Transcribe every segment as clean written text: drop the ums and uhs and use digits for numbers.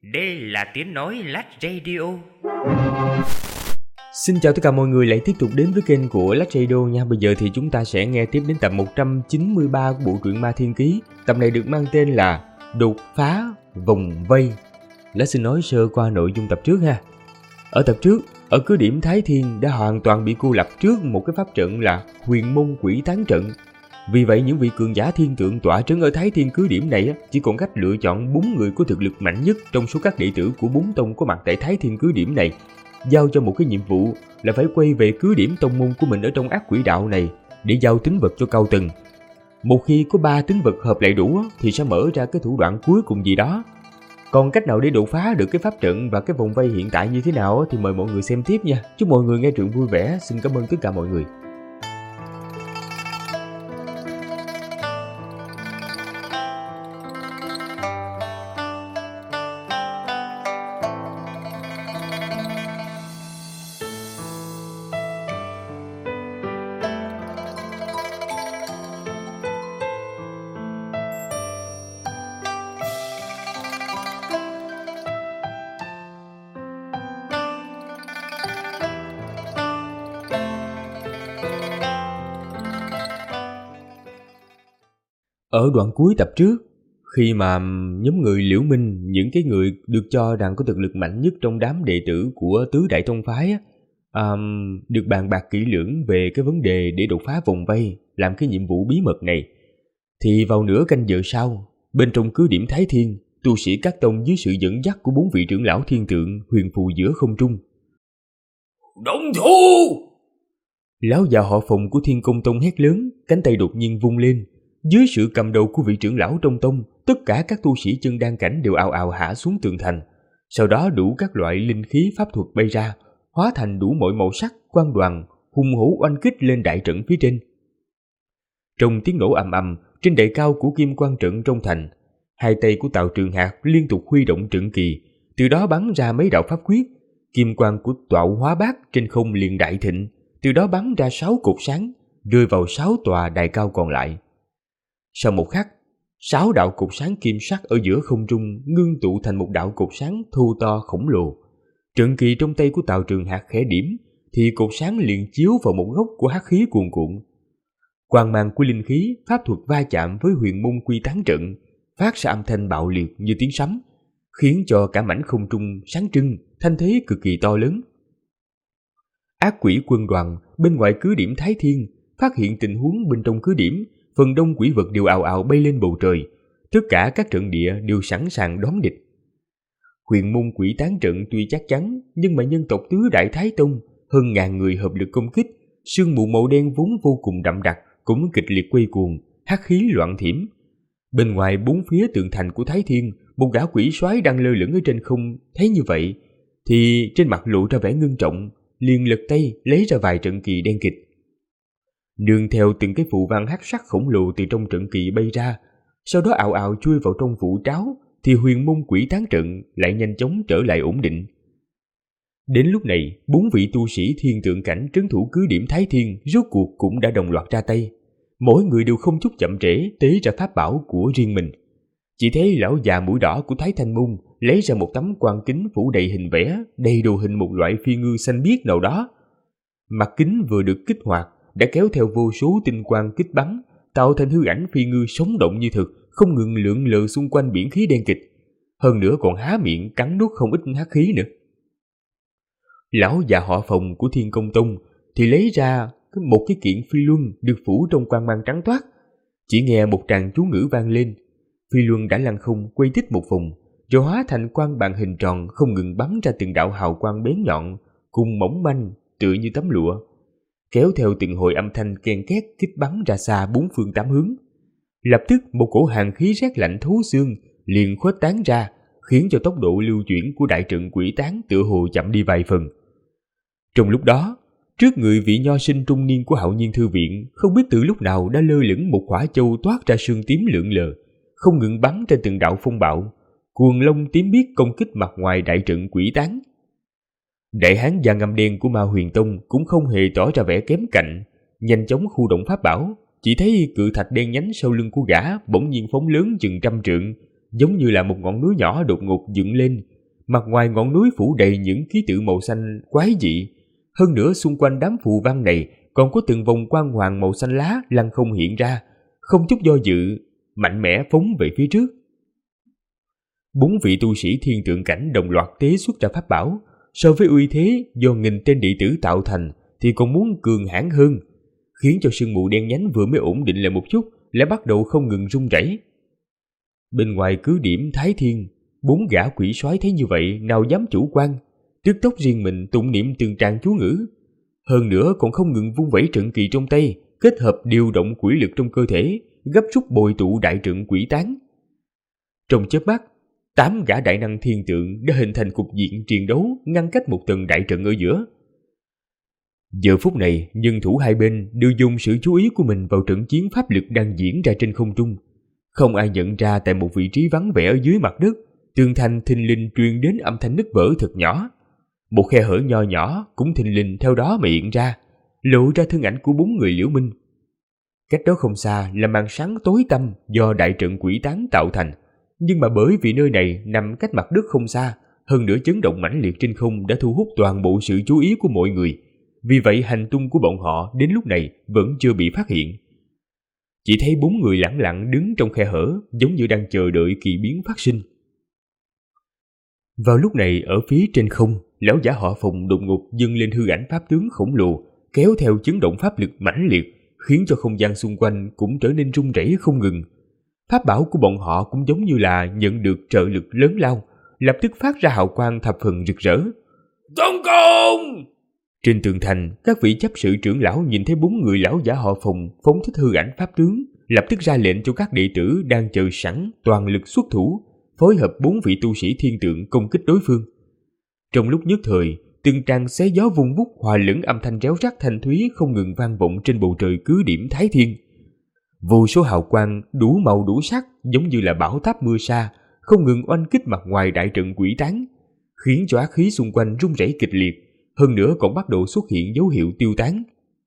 Đây là tiếng nói Lách Radio. Xin chào tất cả mọi người lại tiếp tục đến với kênh của Lách Radio nha. Bây giờ thì chúng ta sẽ nghe tiếp đến tập 193 của bộ truyện Ma Thiên Ký. Tập này được mang tên là Đột phá vòng vây. Lách xin nói sơ qua nội dung tập trước ha. Ở tập trước, ở cứ điểm Thái Thiên đã hoàn toàn bị cô lập trước một cái pháp trận là Huyền Môn Quỷ Tán Trận. Vì vậy những vị cường giả thiên tượng tọa trấn ở Thái Thiên cứ điểm này chỉ còn cách lựa chọn 4 người có thực lực mạnh nhất trong số các đệ tử của 4 tông có mặt tại Thái Thiên cứ điểm này, giao cho một cái nhiệm vụ là phải quay về cứ điểm tông môn của mình ở trong ác quỷ đạo này để giao tính vật cho cao tầng. Một khi có 3 tính vật hợp lại đủ thì sẽ mở ra cái thủ đoạn cuối cùng gì đó. Còn cách nào để đột phá được cái pháp trận và cái vòng vây hiện tại như thế nào thì mời mọi người xem tiếp nha. Chúc mọi người nghe truyện vui vẻ. Xin cảm ơn tất cả mọi người. Ở đoạn cuối tập trước, khi mà nhóm người Liễu Minh, những cái người được cho rằng có thực lực mạnh nhất trong đám đệ tử của tứ đại tông phái được bàn bạc kỹ lưỡng về cái vấn đề để đột phá vòng vây, làm cái nhiệm vụ bí mật này, thì vào nửa canh giờ sau, bên trong cứ điểm Thái Thiên, tu sĩ các tông dưới sự dẫn dắt của 4 vị trưởng lão thiên tượng huyền phù giữa không trung. Động thủ! Lão già họ Phùng của Thiên Công Tông hét lớn, cánh tay đột nhiên vung lên. Dưới sự cầm đầu của vị trưởng lão trong tông, tất cả các tu sĩ chân đan cảnh đều ào ào hạ xuống tường thành. Sau đó đủ các loại linh khí pháp thuật bay ra, hóa thành đủ mọi màu sắc, quang đoàn, hùng hổ oanh kích lên đại trận phía trên. Trong tiếng nổ ầm ầm, trên đài cao của kim quang trận trong thành, hai tay của Tào Trường Hạc liên tục huy động trận kỳ, từ đó bắn ra mấy đạo pháp quyết. Kim quang của Toạo Hóa Bát trên không liền đại thịnh, từ đó bắn ra 6 cột sáng, rơi vào 6 tòa đài cao còn lại. Sau một khắc, 6 đạo cột sáng kim sắc ở giữa không trung ngưng tụ thành một đạo cột sáng thô to khổng lồ. Trận kỳ trong tay của Tào Trường Hạc khẽ điểm, thì cột sáng liền chiếu vào một góc của hắc khí cuồn cuộn. Quang mang của linh khí, pháp thuật va chạm với Huyền Môn Quy Tán Trận, phát ra âm thanh bạo liệt như tiếng sấm, khiến cho cả mảnh không trung sáng trưng, thanh thế cực kỳ to lớn. Ác quỷ quân đoàn bên ngoài cứ điểm Thái Thiên phát hiện tình huống bên trong cứ điểm. Phần đông quỷ vật đều ào ào bay lên bầu trời, tất cả các trận địa đều sẵn sàng đón địch. Huyền Môn Quỷ Tán Trận tuy chắc chắn, nhưng mà nhân tộc tứ đại Thái Tông hơn ngàn người hợp lực công kích, sương mù màu đen vốn vô cùng đậm đặc cũng kịch liệt quay cuồng, hắc khí loạn thiểm. Bên ngoài bốn phía tường thành của Thái Thiên, một gã quỷ soái đang lơ lửng ở trên không, thấy như vậy thì trên mặt lộ ra vẻ ngưng trọng, liền lật tay lấy ra vài trận kỳ đen kịch. Nương theo từng cái phù văn hắc sắc khổng lồ từ trong trận kỳ bay ra, sau đó ào ào chui vào trong vụ tráo, thì Huyền Môn Quỷ Tán Trận lại nhanh chóng trở lại ổn định. Đến lúc này, 4 vị tu sĩ thiên tượng cảnh trấn thủ cứ điểm Thái Thiên rốt cuộc cũng đã đồng loạt ra tay. Mỗi người đều không chút chậm trễ tế ra pháp bảo của riêng mình. Chỉ thấy lão già mũi đỏ của Thái Thanh Môn lấy ra một tấm quan kính phủ đầy hình vẽ, đầy đồ hình một loại phi ngư xanh biếc nào đó. Mặt kính vừa được kích hoạt đã kéo theo vô số tinh quang kích bắn, tạo thành hư ảnh phi ngư sống động như thực, không ngừng lượn lờ xung quanh biển khí đen kịch. Hơn nữa còn há miệng cắn nuốt không ít hắc khí nữa. Lão già họ Phùng của Thiên Công Tông thì lấy ra một cái kiện phi luân được phủ trong quang mang trắng toát. Chỉ nghe một tràng chú ngữ vang lên, phi luân đã lăn không quay tích một vòng, rồi hóa thành quang bàn hình tròn không ngừng bắn ra từng đạo hào quang bén nhọn, cùng mỏng manh tựa như tấm lụa, kéo theo từng hồi âm thanh ken két kích bắn ra xa 4 phương 8 hướng. Lập tức một cổ hàn khí rét lạnh thấu xương liền khuếch tán ra, khiến cho tốc độ lưu chuyển của đại trận quỷ tán tựa hồ chậm đi vài phần. Trong lúc đó, trước người vị nho sinh trung niên của Hạo Nhiên Thư Viện, không biết từ lúc nào đã lơ lửng một quả châu toát ra sương tím lượn lờ, không ngừng bắn trên từng đạo phong bạo, cuồng long tím biếc công kích mặt ngoài đại trận quỷ tán. Đại hán da ngăm đen của Ma Huyền Tông cũng không hề tỏ ra vẻ kém cạnh, nhanh chóng khu động pháp bảo. Chỉ thấy cự thạch đen nhánh sau lưng của gã bỗng nhiên phóng lớn chừng 100 trượng, giống như là một ngọn núi nhỏ đột ngột dựng lên, mặt ngoài ngọn núi phủ đầy những ký tự màu xanh quái dị. Hơn nữa xung quanh đám phù văn này còn có từng vòng quang hoàng màu xanh lá lăng không hiện ra, không chút do dự, mạnh mẽ phóng về phía trước. 4 vị tu sĩ thiên tượng cảnh đồng loạt tế xuất ra pháp bảo, so với uy thế do nghìn tên đệ tử tạo thành thì còn muốn cường hãn hơn, khiến cho sương mù đen nhánh vừa mới ổn định lại một chút lại bắt đầu không ngừng rung rẩy. Bên ngoài cứ điểm Thái Thiên, 4 gã quỷ soái thấy như vậy nào dám chủ quan, tức tốc riêng mình tụng niệm từng tràng chú ngữ, hơn nữa còn không ngừng vung vẩy trận kỳ trong tay, kết hợp điều động quỷ lực trong cơ thể, gấp rút bồi tụ đại trận quỷ tán. Trong chớp mắt, 8 gã đại năng thiên tượng đã hình thành cục diện chiến đấu ngăn cách một tầng đại trận ở giữa. Giờ phút này, nhân thủ hai bên đều dùng sự chú ý của mình vào trận chiến pháp lực đang diễn ra trên không trung. Không ai nhận ra tại một vị trí vắng vẻ ở dưới mặt đất, tường thành thình lình truyền đến âm thanh nứt vỡ thật nhỏ. Một khe hở nho nhỏ cũng thình lình theo đó mà hiện ra, lộ ra thân ảnh của 4 người Liễu Minh. Cách đó không xa là màn sáng tối tăm do đại trận quỷ tán tạo thành, nhưng mà bởi vì nơi này nằm cách mặt đất không xa, hơn nữa chấn động mãnh liệt trên không đã thu hút toàn bộ sự chú ý của mọi người. Vì vậy hành tung của bọn họ đến lúc này vẫn chưa bị phát hiện. Chỉ thấy 4 người lẳng lặng đứng trong khe hở, giống như đang chờ đợi kỳ biến phát sinh. Vào lúc này ở phía trên không, lão giả họ Phùng đột ngột dâng lên hư ảnh pháp tướng khổng lồ, kéo theo chấn động pháp lực mãnh liệt, khiến cho không gian xung quanh cũng trở nên rung rẩy không ngừng. Pháp bảo của bọn họ cũng giống như là nhận được trợ lực lớn lao, lập tức phát ra hào quang thập phần rực rỡ. Tấn công! Trên tường thành, các vị chấp sự trưởng lão nhìn thấy 4 người lão giả họ Phùng phóng thích hư ảnh pháp tướng, lập tức ra lệnh cho các đệ tử đang chờ sẵn toàn lực xuất thủ, phối hợp 4 vị tu sĩ thiên tượng công kích đối phương. Trong lúc nhất thời, từng tràng xé gió vung vút hòa lẫn âm thanh réo rắt thanh thúy không ngừng vang vọng trên bầu trời cứ điểm Thái Thiên. Vô số hào quang đủ màu đủ sắc giống như là bão táp mưa sa, không ngừng oanh kích mặt ngoài đại trận quỷ tán, khiến cho ác khí xung quanh rung rẩy kịch liệt, hơn nữa còn bắt đầu xuất hiện dấu hiệu tiêu tán.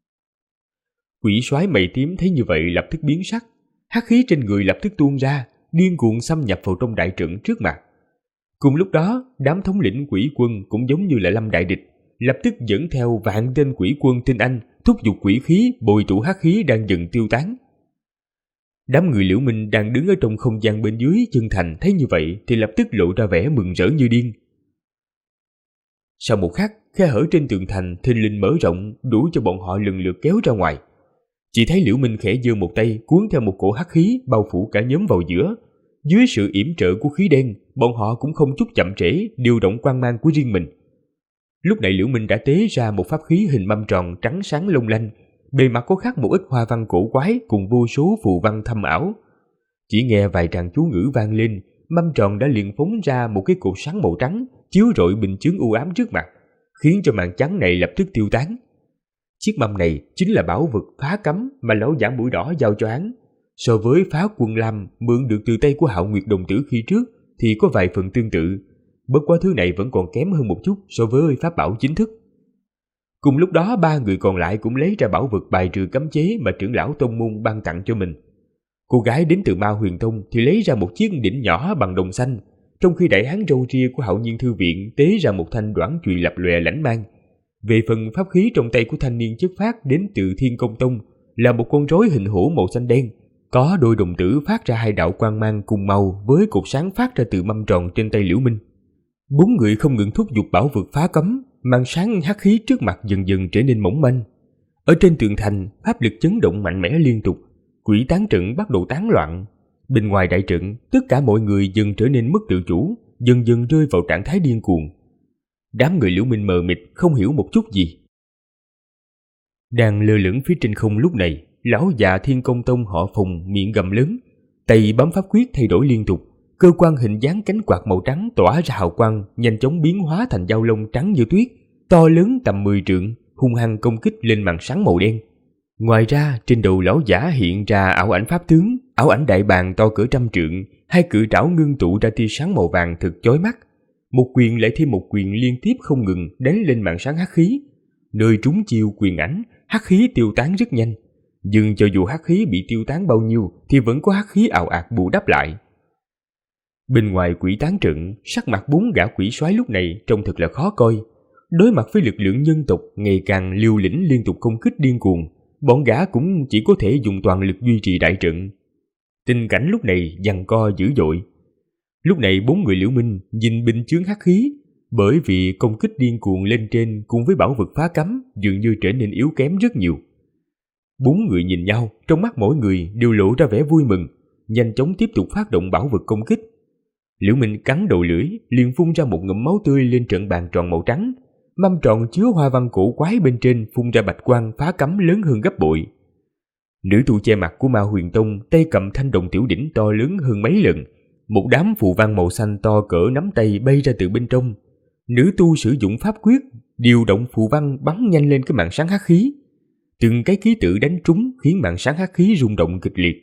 Quỷ soái mày tím thấy như vậy lập tức biến sắc, hắc khí trên người lập tức tuôn ra, điên cuồng xâm nhập vào trong đại trận trước mặt. Cùng lúc đó, đám thống lĩnh quỷ quân cũng giống như là lâm đại địch, lập tức dẫn theo vạn tên quỷ quân tinh anh thúc giục quỷ khí bồi tụ hắc khí đang dần tiêu tán. Đám người Liễu Minh đang đứng ở trong không gian bên dưới chân thành thấy như vậy thì lập tức lộ ra vẻ mừng rỡ như điên. Sau một khắc, khe hở trên tường thành thình lình mở rộng đủ cho bọn họ lần lượt kéo ra ngoài. Chỉ thấy Liễu Minh khẽ giơ một tay cuốn theo một cổ hắc khí bao phủ cả nhóm vào giữa. Dưới sự yểm trợ của khí đen, bọn họ cũng không chút chậm trễ điều động quang mang của riêng mình. Lúc này Liễu Minh đã tế ra một pháp khí hình mâm tròn trắng sáng long lanh, bề mặt có khắc một ít hoa văn cổ quái cùng vô số phù văn thâm ảo. Chỉ nghe vài tràng chú ngữ vang lên, mâm tròn đã liền phóng ra một cái cột sáng màu trắng chiếu rọi bình chướng u ám trước mặt, khiến cho màn trắng này lập tức tiêu tán. Chiếc mâm này chính là bảo vật phá cấm mà lão giả mũi đỏ giao cho hắn. So với phá quân lam mượn được từ tay của Hạo Nguyệt đồng tử khi trước thì có vài phần tương tự, bất quá thứ này vẫn còn kém hơn một chút so với pháp bảo chính thức. Cùng lúc đó 3 người còn lại cũng lấy ra bảo vật bài trừ cấm chế mà trưởng lão tông môn ban tặng cho mình. Cô gái đến từ Ma Huyền Tông thì lấy ra một chiếc đỉnh nhỏ bằng đồng xanh, trong khi đại hán râu ria của Hạo Nhiên Thư Viện tế ra một thanh đoản chùy lập lòe lãnh mang. Về phần pháp khí trong tay của thanh niên chất phát đến từ Thiên Công Tông là một con rối hình hổ màu xanh đen, có đôi đồng tử phát ra 2 đạo quang mang cùng màu với cột sáng phát ra từ mâm tròn trên tay Liễu Minh. 4 người không ngừng thúc giục bảo vật phá cấm, màn sáng hắc khí trước mặt dần dần trở nên mỏng manh. Ở trên tường thành, pháp lực chấn động mạnh mẽ liên tục, quỷ tán trận bắt đầu tán loạn. Bên ngoài đại trận, tất cả mọi người dần trở nên mất tự chủ, dần dần rơi vào trạng thái điên cuồng. Đám người Liễu Minh mờ mịt không hiểu một chút gì. Đang lơ lửng phía trên không lúc này, lão già Thiên Công Tông họ Phùng miệng gầm lớn, tay bấm pháp quyết thay đổi liên tục, cơ quan hình dáng cánh quạt màu trắng tỏa ra hào quang, nhanh chóng biến hóa thành dao lông trắng như tuyết, to lớn tầm 10 trượng, hung hăng công kích lên màn sáng màu đen. Ngoài ra, trên đầu lão giả hiện ra ảo ảnh pháp tướng, ảo ảnh đại bàng to cỡ 100 trượng, 2 cự trảo ngưng tụ ra tia sáng màu vàng thực chói mắt. Một quyền lại thêm một quyền liên tiếp không ngừng đánh lên màn sáng hắc khí. Nơi trúng chiêu quyền ảnh, hắc khí tiêu tán rất nhanh. Nhưng cho dù hắc khí bị tiêu tán bao nhiêu thì vẫn có hắc khí ào ạt bù đắp lại. Bên ngoài quỷ tán trận, sắc mặt 4 gã quỷ soái lúc này trông thật là khó coi. Đối mặt với lực lượng nhân tộc ngày càng liều lĩnh liên tục công kích điên cuồng, bọn gã cũng chỉ có thể dùng toàn lực duy trì đại trận. Tình cảnh lúc này giằng co dữ dội. Lúc này 4 người Liễu Minh nhìn binh chướng hắc khí, bởi vì công kích điên cuồng lên trên cùng với bảo vật phá cấm dường như trở nên yếu kém rất nhiều. 4 người nhìn nhau, trong mắt mỗi người đều lộ ra vẻ vui mừng, nhanh chóng tiếp tục phát động bảo vật công kích. Liễu Minh cắn đầu lưỡi, liền phun ra một ngụm máu tươi lên trận bàn tròn màu trắng. Mâm tròn chứa hoa văn cổ quái bên trên phun ra bạch quang phá cấm lớn hơn gấp bội. Nữ tu che mặt của Ma Huyền Tông tay cầm thanh đồng tiểu đỉnh to lớn hơn mấy lần, một đám phù văn màu xanh to cỡ nắm tay bay ra từ bên trong. Nữ tu sử dụng pháp quyết, điều động phù văn bắn nhanh lên cái màn sáng hắc khí. Từng cái ký tự đánh trúng khiến màn sáng hắc khí rung động kịch liệt.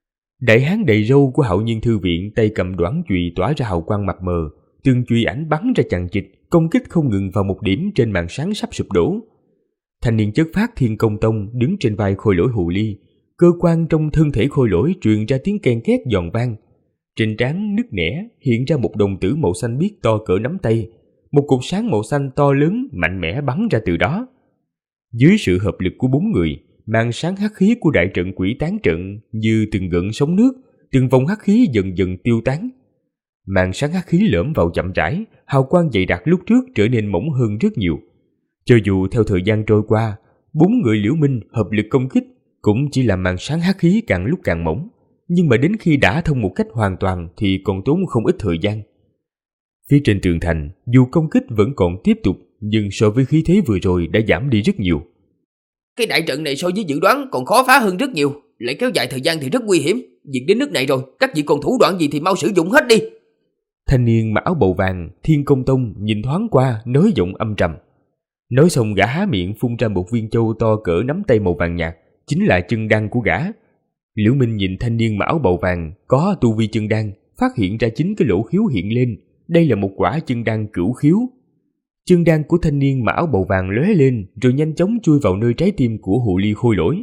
Đại hán đầy râu của Hạo Nhiên Thư Viện tay cầm đoản chùy tỏa ra hào quang mập mờ, từng chùy ảnh bắn ra chằng chịt, công kích không ngừng vào một điểm trên màn sáng sắp sụp đổ. Thanh niên chất phát Thiên Công Tông đứng trên vai Khôi Lỗi Hồ Ly, cơ quan trong thân thể Khôi Lỗi truyền ra tiếng ken két giòn vang. Trên trán nứt nẻ hiện ra một đồng tử màu xanh biếc to cỡ nắm tay, một cột sáng màu xanh to lớn mạnh mẽ bắn ra từ đó. Dưới sự hợp lực của 4 người, màn sáng hắc khí của đại trận quỷ tán trận như từng gợn sóng nước, từng vòng hắc khí dần dần tiêu tán. Màn sáng hắc khí lõm vào chậm rãi, hào quang dày đặc lúc trước trở nên mỏng hơn rất nhiều. Cho dù theo thời gian trôi qua, 4 người Liễu Minh hợp lực công kích cũng chỉ làm màn sáng hắc khí càng lúc càng mỏng, nhưng mà đến khi đã thông một cách hoàn toàn thì còn tốn không ít thời gian. Phía trên tường thành, dù công kích vẫn còn tiếp tục, nhưng so với khí thế vừa rồi đã giảm đi rất nhiều. Cái đại trận này so với dự đoán còn khó phá hơn rất nhiều, lại kéo dài thời gian thì rất nguy hiểm. Việc đến nước này rồi, các vị còn thủ đoạn gì thì mau sử dụng hết đi. Thanh niên mặc áo bầu vàng Thiên Công Tông nhìn thoáng qua, nói giọng âm trầm. Nói xong gã há miệng phun ra một viên châu to cỡ nắm tay màu vàng nhạt, chính là chân đan của gã. Liễu Minh nhìn thanh niên mặc áo bầu vàng có tu vi chân đan, phát hiện ra chính cái lỗ khiếu hiện lên, đây là một quả chân đan cửu khiếu. Chân đan của thanh niên mặc áo bầu vàng lóe lên rồi nhanh chóng chui vào nơi trái tim của Hồ Ly Khôi Lỗi.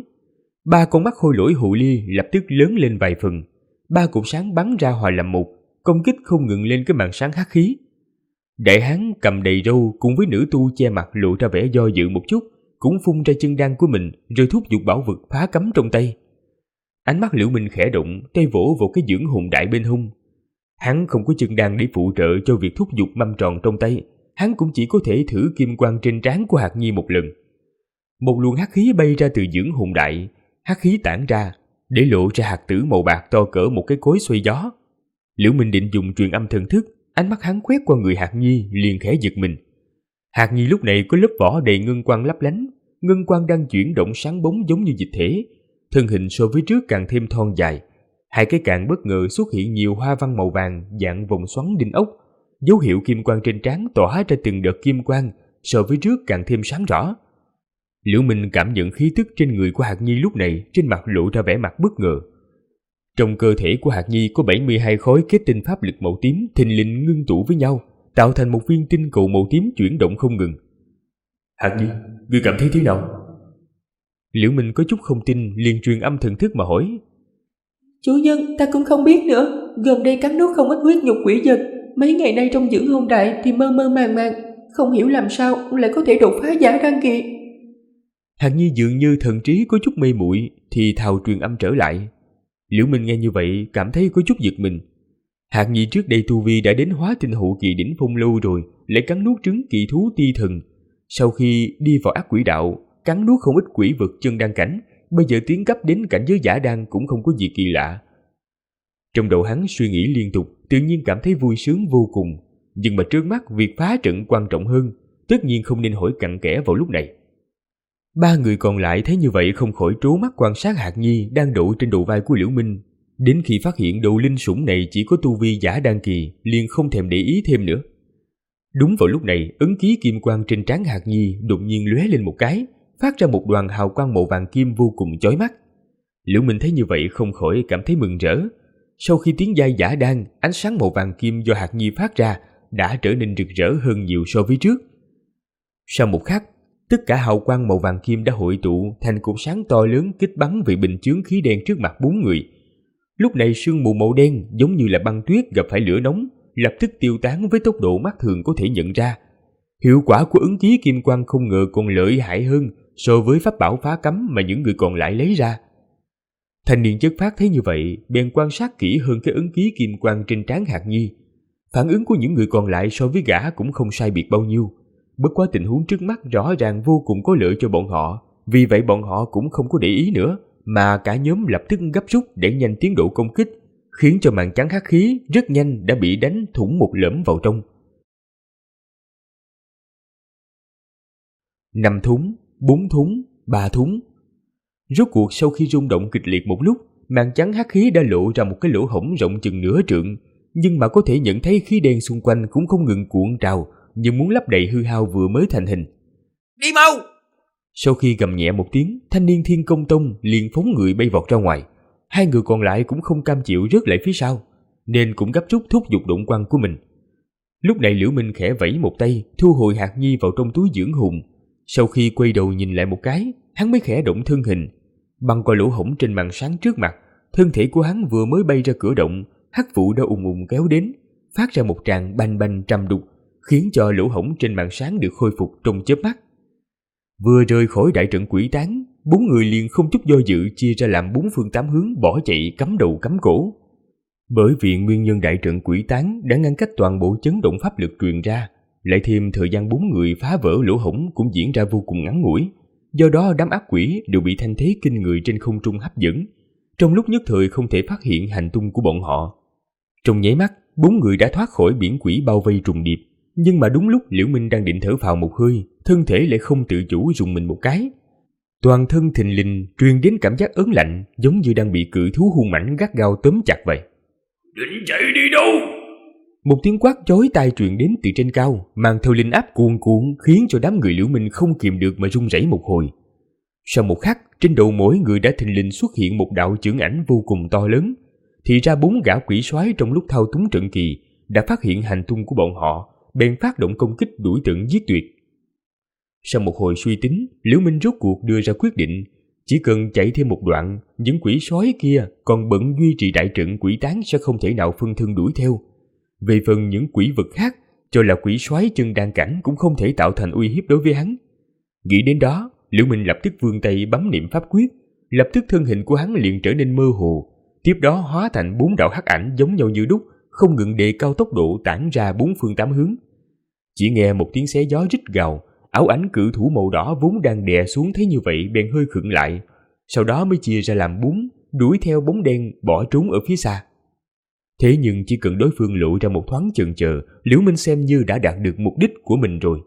3 con mắt Khôi Lỗi Hồ Ly lập tức lớn lên vài phần, 3 cột sáng bắn ra hòa làm một, công kích không ngừng lên cái màn sáng hắc khí. Đại hán cầm đầy râu cùng với nữ tu che mặt lộ ra vẻ do dự một chút, cũng phun ra chân đan của mình rồi thúc giục bảo vật phá cấm trong tay. Ánh mắt Liễu Minh khẽ động, tay vỗ vào cái dưỡng hồn đại bên hông. Hắn không có chân đan để phụ trợ cho việc thúc giục mâm tròn trong tay, hắn cũng chỉ có thể thử kim quang trên trán của Hạc Nhi một lần. Một luồng hắc khí bay ra từ dưỡng hồn đại, hắc khí tản ra để lộ ra hạt tử màu bạc to cỡ một cái cối xoay gió. Liễu Minh định dùng truyền âm thần thức, ánh mắt hắn quét qua người Hạc Nhi liền khẽ giật mình. Hạc Nhi lúc này có lớp vỏ đầy ngân quang lấp lánh, ngân quang đang chuyển động sáng bóng giống như dịch thể, thân hình so với trước càng thêm thon dài. Hai cái cạn bất ngờ xuất hiện nhiều hoa văn màu vàng dạng vòng xoắn đinh ốc, dấu hiệu kim quang trên trán tỏa ra từng đợt kim quang, so với trước càng thêm sáng rõ. Liễu Minh cảm nhận khí tức trên người của Hạc Nhi lúc này, trên mặt lộ ra vẻ mặt bất ngờ. Trong cơ thể của Hạc Nhi có 72 khối kết tinh pháp lực màu tím thình lình ngưng tụ với nhau, tạo thành một viên tinh cầu màu tím chuyển động không ngừng. Hạc Nhi, ngươi cảm thấy thế nào? Liễu Minh có chút không tin, liền truyền âm thần thức mà hỏi. Chủ nhân, ta cũng không biết nữa, gần đây cắn nuốt không ít huyết nhục quỷ vật, mấy ngày nay trong dưỡng hồn đại thì mơ mơ màng màng, không hiểu làm sao lại có thể đột phá giả đan kỳ. Hạc Nhi dường như thần trí có chút mê muội, thì thào truyền âm trở lại. Liễu Minh nghe như vậy cảm thấy có chút giật mình. Hạc Nhi trước đây tu vi đã đến hóa tinh hậu kỳ đỉnh phong lâu rồi, lại cắn nuốt trứng kỳ thú ti thần. Sau khi đi vào ác quỷ đạo, cắn nuốt không ít quỷ vật chân đan cảnh, bây giờ tiến cấp đến cảnh giới giả đan cũng không có gì kỳ lạ. Trong đầu hắn suy nghĩ liên tục, tự nhiên cảm thấy vui sướng vô cùng. Nhưng mà trước mắt việc phá trận quan trọng hơn, tất nhiên không nên hỏi cặn kẽ vào lúc này. 3 người còn lại thấy như vậy không khỏi trố mắt quan sát Hạc Nhi đang đổ trên đầu vai của Liễu Minh. Đến khi phát hiện đồ linh sủng này chỉ có tu vi giả đan kỳ, liền không thèm để ý thêm nữa. Đúng vào lúc này, ấn ký kim quang trên trán Hạc Nhi đột nhiên lóe lên một cái, phát ra một đoàn hào quang màu vàng kim vô cùng chói mắt. Liễu Minh thấy như vậy không khỏi cảm thấy mừng rỡ. Sau khi tiến giai giả đan, ánh sáng màu vàng kim do Hạc Nhi phát ra đã trở nên rực rỡ hơn nhiều so với trước. Sau một khắc, tất cả hào quang màu vàng kim đã hội tụ thành cột sáng to lớn kích bắn về bình chướng khí đen trước mặt 4 người. Lúc này sương mù màu đen giống như là băng tuyết gặp phải lửa nóng, lập tức tiêu tán với tốc độ mắt thường có thể nhận ra. Hiệu quả của ấn ký kim quang không ngờ còn lợi hại hơn so với pháp bảo phá cấm mà những người còn lại lấy ra. Thanh niên chất phác thấy như vậy, bèn quan sát kỹ hơn cái ấn ký kim quang trên trán Hạc Nhi. Phản ứng của những người còn lại so với gã cũng không sai biệt bao nhiêu. Bất quá tình huống trước mắt rõ ràng vô cùng có lợi cho bọn họ, vì vậy bọn họ cũng không có để ý nữa, mà cả nhóm lập tức gấp rút để nhanh tiến độ công kích, khiến cho màn trắng hắc khí rất nhanh đã bị đánh thủng một lẫm vào trong. 5 thúng, 4 thúng, 3 thúng. Rốt cuộc sau khi rung động kịch liệt một lúc, màn trắng hắc khí đã lộ ra một cái lỗ hổng rộng chừng nửa trượng, nhưng mà có thể nhận thấy khí đen xung quanh cũng không ngừng cuộn trào, như muốn lấp đầy hư hao vừa mới thành hình. Đi mau! Sau khi gầm nhẹ một tiếng, thanh niên Thiên Công Tông liền phóng người bay vọt ra ngoài. Hai người còn lại cũng không cam chịu rớt lại phía sau, nên cũng gấp rút thúc giục động quang của mình. Lúc này Liễu Minh khẽ vẫy một tay, thu hồi Hạc Nhi vào trong túi dưỡng hồn. Sau khi quay đầu nhìn lại một cái, hắn mới khẽ động thân hình, băng qua lỗ hổng trên màn sáng trước mặt. Thân thể của hắn vừa mới bay ra cửa động, hắc vụ đã ùng ùng kéo đến, phát ra một tràng bành bành trầm đục, khiến cho lỗ hổng trên màn sáng được khôi phục trong chớp mắt. Vừa rời khỏi đại trận quỷ tán, 4 người liền không chút do dự chia ra làm 4 phương 8 hướng bỏ chạy cắm đầu cắm cổ. Bởi vì nguyên nhân đại trận quỷ tán đã ngăn cách toàn bộ chấn động pháp lực truyền ra, lại thêm thời gian 4 người phá vỡ lỗ hổng cũng diễn ra vô cùng ngắn ngủi, do đó đám ác quỷ đều bị thanh thế kinh người trên không trung hấp dẫn, trong lúc nhất thời không thể phát hiện hành tung của bọn họ. Trong nháy mắt, 4 người đã thoát khỏi biển quỷ bao vây trùng điệp, nhưng mà đúng lúc Liễu Minh đang định thở phào một hơi, thân thể lại không tự chủ rùng mình một cái. Toàn thân thình lình truyền đến cảm giác ớn lạnh, giống như đang bị cự thú hung mãnh gắt gao tóm chặt vậy. Định chạy đi đâu? Một tiếng quát chói tai truyền đến từ trên cao, mang theo linh áp cuồn cuộn, khiến cho đám người Liễu Minh không kìm được mà run rẩy một hồi. Sau một khắc, trên đầu mỗi người đã thình lình xuất hiện một đạo chưởng ảnh vô cùng to lớn. Thì ra 4 gã quỷ soái trong lúc thao túng trận kỳ đã phát hiện hành tung của bọn họ, bèn phát động công kích đuổi tận giết tuyệt. Sau một hồi suy tính, Liễu Minh rốt cuộc đưa ra quyết định, chỉ cần chạy thêm một đoạn, những quỷ soái kia còn bận duy trì đại trận quỷ tán sẽ không thể nào phân thân đuổi theo. Về phần những quỷ vật khác, cho là quỷ soái chân đan cảnh cũng không thể tạo thành uy hiếp đối với hắn. Nghĩ đến đó, Liễu Minh lập tức vươn tay bấm niệm pháp quyết, lập tức thân hình của hắn liền trở nên mơ hồ, tiếp đó hóa thành 4 đạo hắc ảnh giống nhau như đúc, không ngừng đề cao tốc độ tản ra 4 phương 8 hướng. Chỉ nghe một tiếng xé gió rít gào, ảo ảnh cự thủ màu đỏ vốn đang đè xuống thấy như vậy bèn hơi khựng lại, sau đó mới chia ra làm 4, đuổi theo bóng đen bỏ trốn ở phía xa. Thế nhưng chỉ cần đối phương lộ ra một thoáng chần chờ, Liễu Minh xem như đã đạt được mục đích của mình rồi.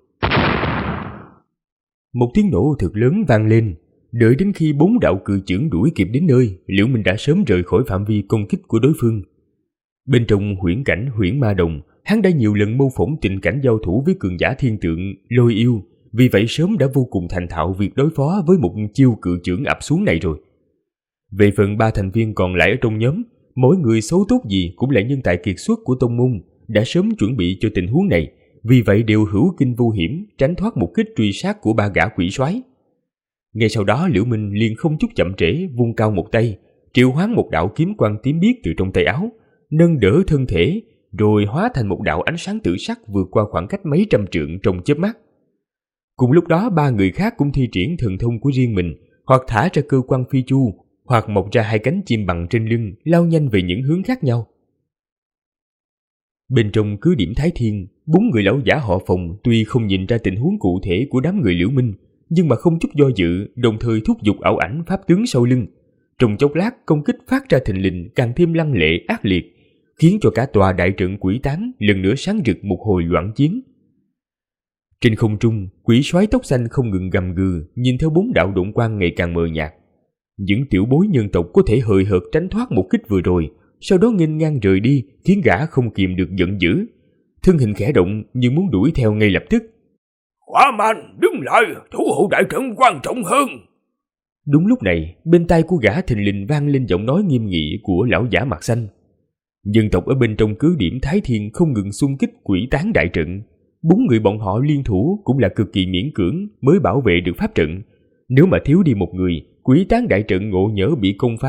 Một tiếng nổ thật lớn vang lên. Đợi đến khi 4 đạo cự chưởng đuổi kịp đến nơi, Liễu Minh đã sớm rời khỏi phạm vi công kích của đối phương. Bên trong huyễn cảnh huyễn ma đồng, hắn đã nhiều lần mô phỏng tình cảnh giao thủ với cường giả thiên tượng Lôi Yêu, vì vậy sớm đã vô cùng thành thạo việc đối phó với một chiêu cự chưởng ập xuống này rồi. Về phần 3 thành viên còn lại ở trong nhóm, mỗi người xấu tốt gì cũng là nhân tài kiệt xuất của tông môn, đã sớm chuẩn bị cho tình huống này, vì vậy đều hữu kinh vô hiểm tránh thoát một kích truy sát của 3 gã quỷ soái. Ngay sau đó Liễu Minh liền không chút chậm trễ vung cao một tay, triệu hoán một đạo kiếm quang tím biếc từ trong tay áo, nâng đỡ thân thể, rồi hóa thành một đạo ánh sáng tử sắc vượt qua khoảng cách mấy trăm trượng trong chớp mắt. Cùng lúc đó 3 người khác cũng thi triển thần thông của riêng mình, hoặc thả ra cơ quan phi chu, hoặc mọc ra 2 cánh chim bằng trên lưng, lao nhanh về những hướng khác nhau. Bên trong cứ điểm Thái Thiên, 4 người lão giả họ Phòng tuy không nhìn ra tình huống cụ thể của đám người Liễu Minh, nhưng mà không chút do dự, đồng thời thúc giục ảo ảnh pháp tướng sau lưng. Trong chốc lát, công kích phát ra thình lình càng thêm lăng lệ ác liệt, khiến cho cả tòa đại trận quỷ tán lần nữa sáng rực một hồi loạn chiến. Trên không trung, quỷ soái tóc xanh không ngừng gầm gừ, nhìn theo 4 đạo độn quang ngày càng mờ nhạt. Những tiểu bối nhân tộc có thể hời hợt tránh thoát một kích vừa rồi, sau đó nghênh ngang rời đi, khiến gã không kìm được giận dữ. Thân hình khẽ động như muốn đuổi theo ngay lập tức. Hỏa Man, đứng lại, thủ hộ đại trận quan trọng hơn. Đúng lúc này, bên tai của gã thình lình vang lên giọng nói nghiêm nghị của lão giả mặt xanh. Dân tộc ở bên trong cứ điểm Thái Thiên không ngừng xung kích quỷ tán đại trận. 4 người bọn họ liên thủ cũng là cực kỳ miễn cưỡng mới bảo vệ được pháp trận. Nếu mà thiếu đi một người, quỷ tán đại trận ngộ nhỡ bị công phá,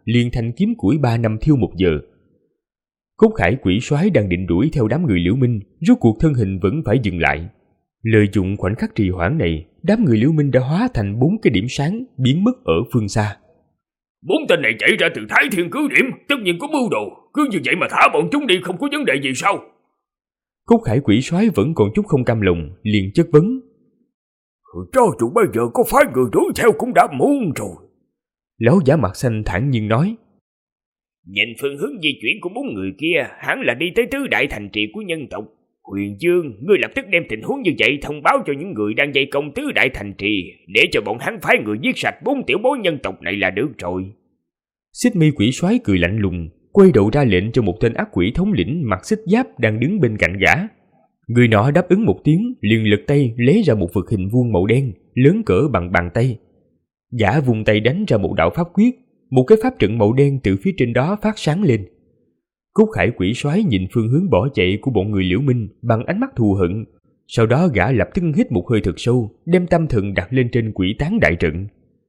liền thành kiếm củi 3 năm thiêu 1 giờ. Cốt Khải quỷ soái đang định đuổi theo đám người Liễu Minh, rốt cuộc thân hình vẫn phải dừng lại. Lợi dụng khoảnh khắc trì hoãn này, đám người Liễu Minh đã hóa thành 4 cái điểm sáng biến mất ở phương xa. 4 tên này chạy ra từ Thái Thiên cứ điểm, tất nhiên có mưu đồ, cứ như vậy mà thả bọn chúng đi không có vấn đề gì sao? Cốt Khải quỷ soái vẫn còn chút không cam lòng, liền chất vấn. Cho dù bây giờ có phái người đuổi theo cũng đã muộn rồi. Lão giả mặt xanh thản nhiên nói. Nhìn phương hướng di chuyển của 4 người kia, hẳn là đi tới tứ đại thành trì của nhân tộc. Huyền Dương, ngươi lập tức đem tình huống như vậy thông báo cho những người đang vây công tứ đại thành trì, để cho bọn hắn phái người giết sạch 4 tiểu bối nhân tộc này là được rồi. Xích Mi quỷ soái cười lạnh lùng, quay đầu ra lệnh cho một tên ác quỷ thống lĩnh mặc xích giáp đang đứng bên cạnh gã. Người nọ đáp ứng một tiếng, liền lật tay lấy ra một vật hình vuông màu đen, lớn cỡ bằng bàn tay. Gã vùng tay đánh ra một đạo pháp quyết, một cái pháp trận màu đen từ phía trên đó phát sáng lên. Cốt Khải quỷ soái nhìn phương hướng bỏ chạy của bọn người Liễu Minh bằng ánh mắt thù hận, sau đó gã lập tức hít một hơi thật sâu, đem tâm thần đặt lên trên quỷ tán đại trận.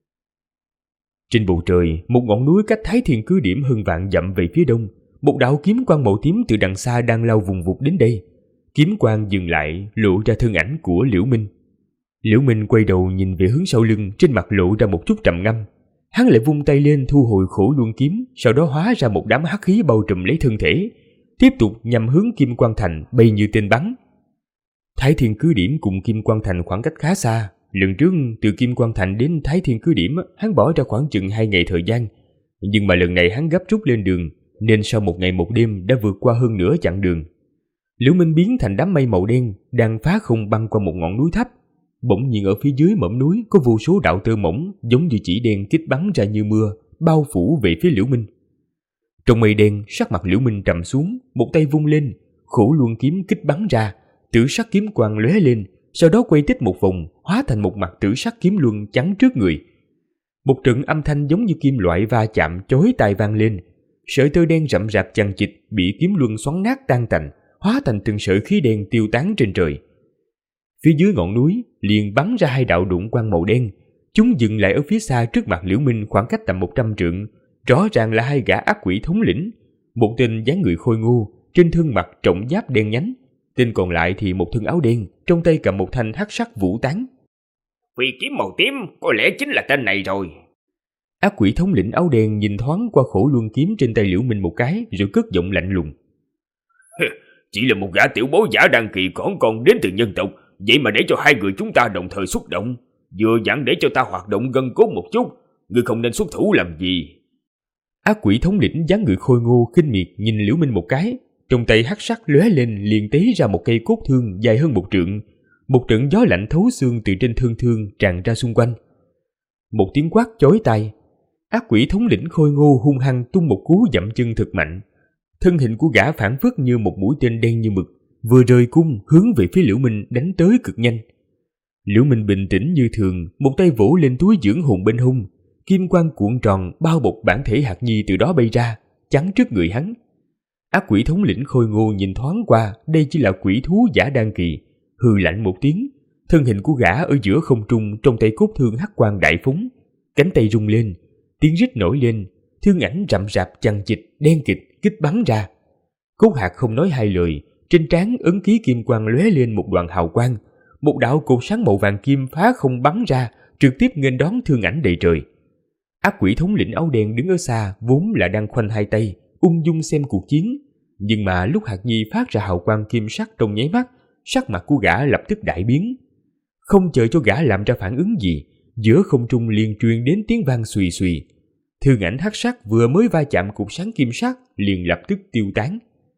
Trên bầu trời, một ngọn núi cách Thái Thiên cứ điểm hơn vạn dặm về phía đông, một đạo kiếm quang màu tím từ đằng xa đang lao vùng vụt đến đây. Kiếm quang dừng lại, lộ ra thân ảnh của Liễu Minh. Liễu Minh quay đầu nhìn về hướng sau lưng, trên mặt lộ ra một chút trầm ngâm. Hắn lại vung tay lên thu hồi Khổ Luân kiếm, sau đó hóa ra một đám hắc khí bao trùm lấy thân thể, tiếp tục nhằm hướng Kim Quang Thành bay như tên bắn. Thái Thiên cứ điểm cùng Kim Quang Thành khoảng cách khá xa. Lần trước từ Kim Quang Thành đến Thái Thiên cứ điểm, hắn bỏ ra khoảng chừng 2 ngày thời gian, nhưng mà lần này hắn gấp rút lên đường, nên sau 1 ngày 1 đêm đã vượt qua hơn nửa chặng đường. Liễu Minh biến thành đám mây màu đen đang phá không băng qua một ngọn núi thấp. Bỗng nhiên ở phía dưới mỏm núi có vô số đạo tơ mỏng giống như chỉ đen kích bắn ra như mưa, bao phủ về phía Liễu Minh. Trong mây đen, sắc mặt Liễu Minh trầm xuống, một tay vung lên, Khổ Luân kiếm kích bắn ra, tử sắc kiếm quang lóe lên, sau đó quay tích một vòng, hóa thành một mặt tử sắc kiếm luân chắn trước người. Một trận âm thanh giống như kim loại va chạm chói tai vang lên, sợi tơ đen rậm rạp chằng chịt bị kiếm luân xoắn nát tan tành, hóa thành từng sợi khí đen tiêu tán trên trời. Phía dưới ngọn núi liền bắn ra 2 đạo đụng quang màu đen, chúng dừng lại ở phía xa trước mặt Liễu Minh khoảng cách tầm 100 trượng, rõ ràng là 2 gã ác quỷ thống lĩnh, một tên dáng người khôi ngô, trên thân mặc trọng giáp đen nhánh, tên còn lại thì một thân áo đen, trong tay cầm một thanh hắc sắc vũ tán. Phi kiếm màu tím, có lẽ chính là tên này rồi. Ác quỷ thống lĩnh áo đen nhìn thoáng qua Khổ Luân kiếm trên tay Liễu Minh một cái, rồi cất giọng lạnh lùng. Chỉ là một gã tiểu bối giả đăng kỳ còn đến từ nhân tộc, vậy mà để cho 2 người chúng ta đồng thời xuất động, vừa dặn để cho ta hoạt động gân cốt một chút, ngươi không nên xuất thủ làm gì. Ác quỷ thống lĩnh dáng người khôi ngô khinh miệt nhìn Liễu Minh một cái, trong tay hắc sắc lóe lên liền tế ra một cây cốt thương dài hơn 1 trượng, một trận gió lạnh thấu xương từ trên thương tràn ra xung quanh. Một tiếng quát chói tai, ác quỷ thống lĩnh khôi ngô hung hăng tung một cú dậm chân thật mạnh. Thân hình của gã phảng phất như một mũi tên đen như mực, vừa rời cung hướng về phía Liễu Minh đánh tới cực nhanh. Liễu Minh bình tĩnh như thường, một tay vỗ lên túi dưỡng hồn bên hông, kim quang cuộn tròn bao bọc bản thể hạt nhi từ đó bay ra, chắn trước người hắn. Ác quỷ thống lĩnh khôi ngô nhìn thoáng qua, đây chỉ là quỷ thú giả đan kỳ, hừ lạnh một tiếng, thân hình của gã ở giữa không trung, trong tay cốt thương hắc quang đại phóng, cánh tay rung lên, tiếng rít nổi lên, thương ảnh rậm rạp chằng chịt đen kịt kích bắn ra. Cốt Hạc không nói 2 lời, trên trán ấn ký kim quang lóe lên một đoàn hào quang, một đạo cột sáng màu vàng kim phá không bắn ra, trực tiếp nghênh đón thương ảnh đầy trời. Ác quỷ thống lĩnh áo đen đứng ở xa vốn là đang khoanh 2 tay, ung dung xem cuộc chiến, nhưng mà lúc hạt nhi phát ra hào quang kim sắc trong nháy mắt, sắc mặt của gã lập tức đại biến. Không chờ cho gã làm ra phản ứng gì, giữa không trung liền truyền đến tiếng vang xùy xùy. Thương ảnh hắc sắc vừa mới va chạm cột sáng kim sắc liền lập tức tiêu tán.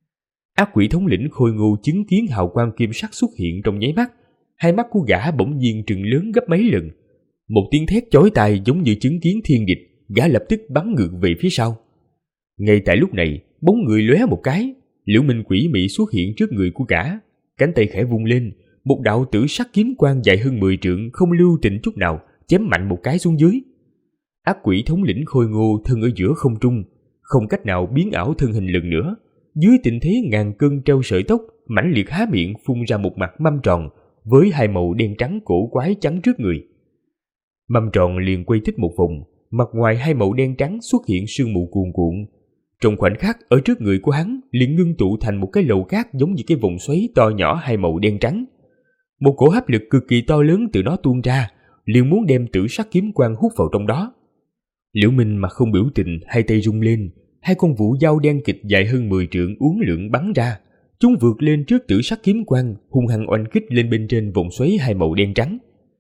Ác quỷ thống lĩnh khôi ngô chứng kiến hào quang kim sắc xuất hiện trong nháy mắt, hai mắt của gã bỗng nhiên trừng lớn gấp mấy lần. Một tiếng thét chói tai giống như chứng kiến thiên địch, gã lập tức bắn ngược về phía sau. Ngay tại lúc này, bóng người lóe một cái, Liễu Minh quỷ mị xuất hiện trước người của gã, cánh tay khẽ vung lên, một đạo tử sắc kiếm quang dài hơn 10 trượng không lưu tình chút nào chém mạnh một cái xuống dưới. Ác quỷ thống lĩnh khôi ngô thân ở giữa không trung, không cách nào biến ảo thân hình lần nữa, dưới tình thế ngàn cân treo sợi tóc, mãnh liệt há miệng phun ra một mặt mâm tròn với 2 màu đen trắng cổ quái chắn trước người. Mâm tròn liền quay tích một vòng, mặt ngoài hai màu đen trắng xuất hiện sương mù cuồn cuộn. Trong khoảnh khắc, ở trước người của hắn liền ngưng tụ thành một cái lầu cát giống như cái vòng xoáy to nhỏ hai màu đen trắng. Một cổ hấp lực cực kỳ to lớn từ nó tuôn ra, liền muốn đem Tử Sắc kiếm quang hút vào trong đó. Liễu Minh mà không biểu tình, hai tay rung lên, hai con vũ dao đen kịch dài hơn 10 trượng uốn lượn bắn ra. Chúng vượt lên trước Tử Sắc kiếm quang, hung hăng oanh kích lên bên trên vòng xoáy hai màu đen trắng.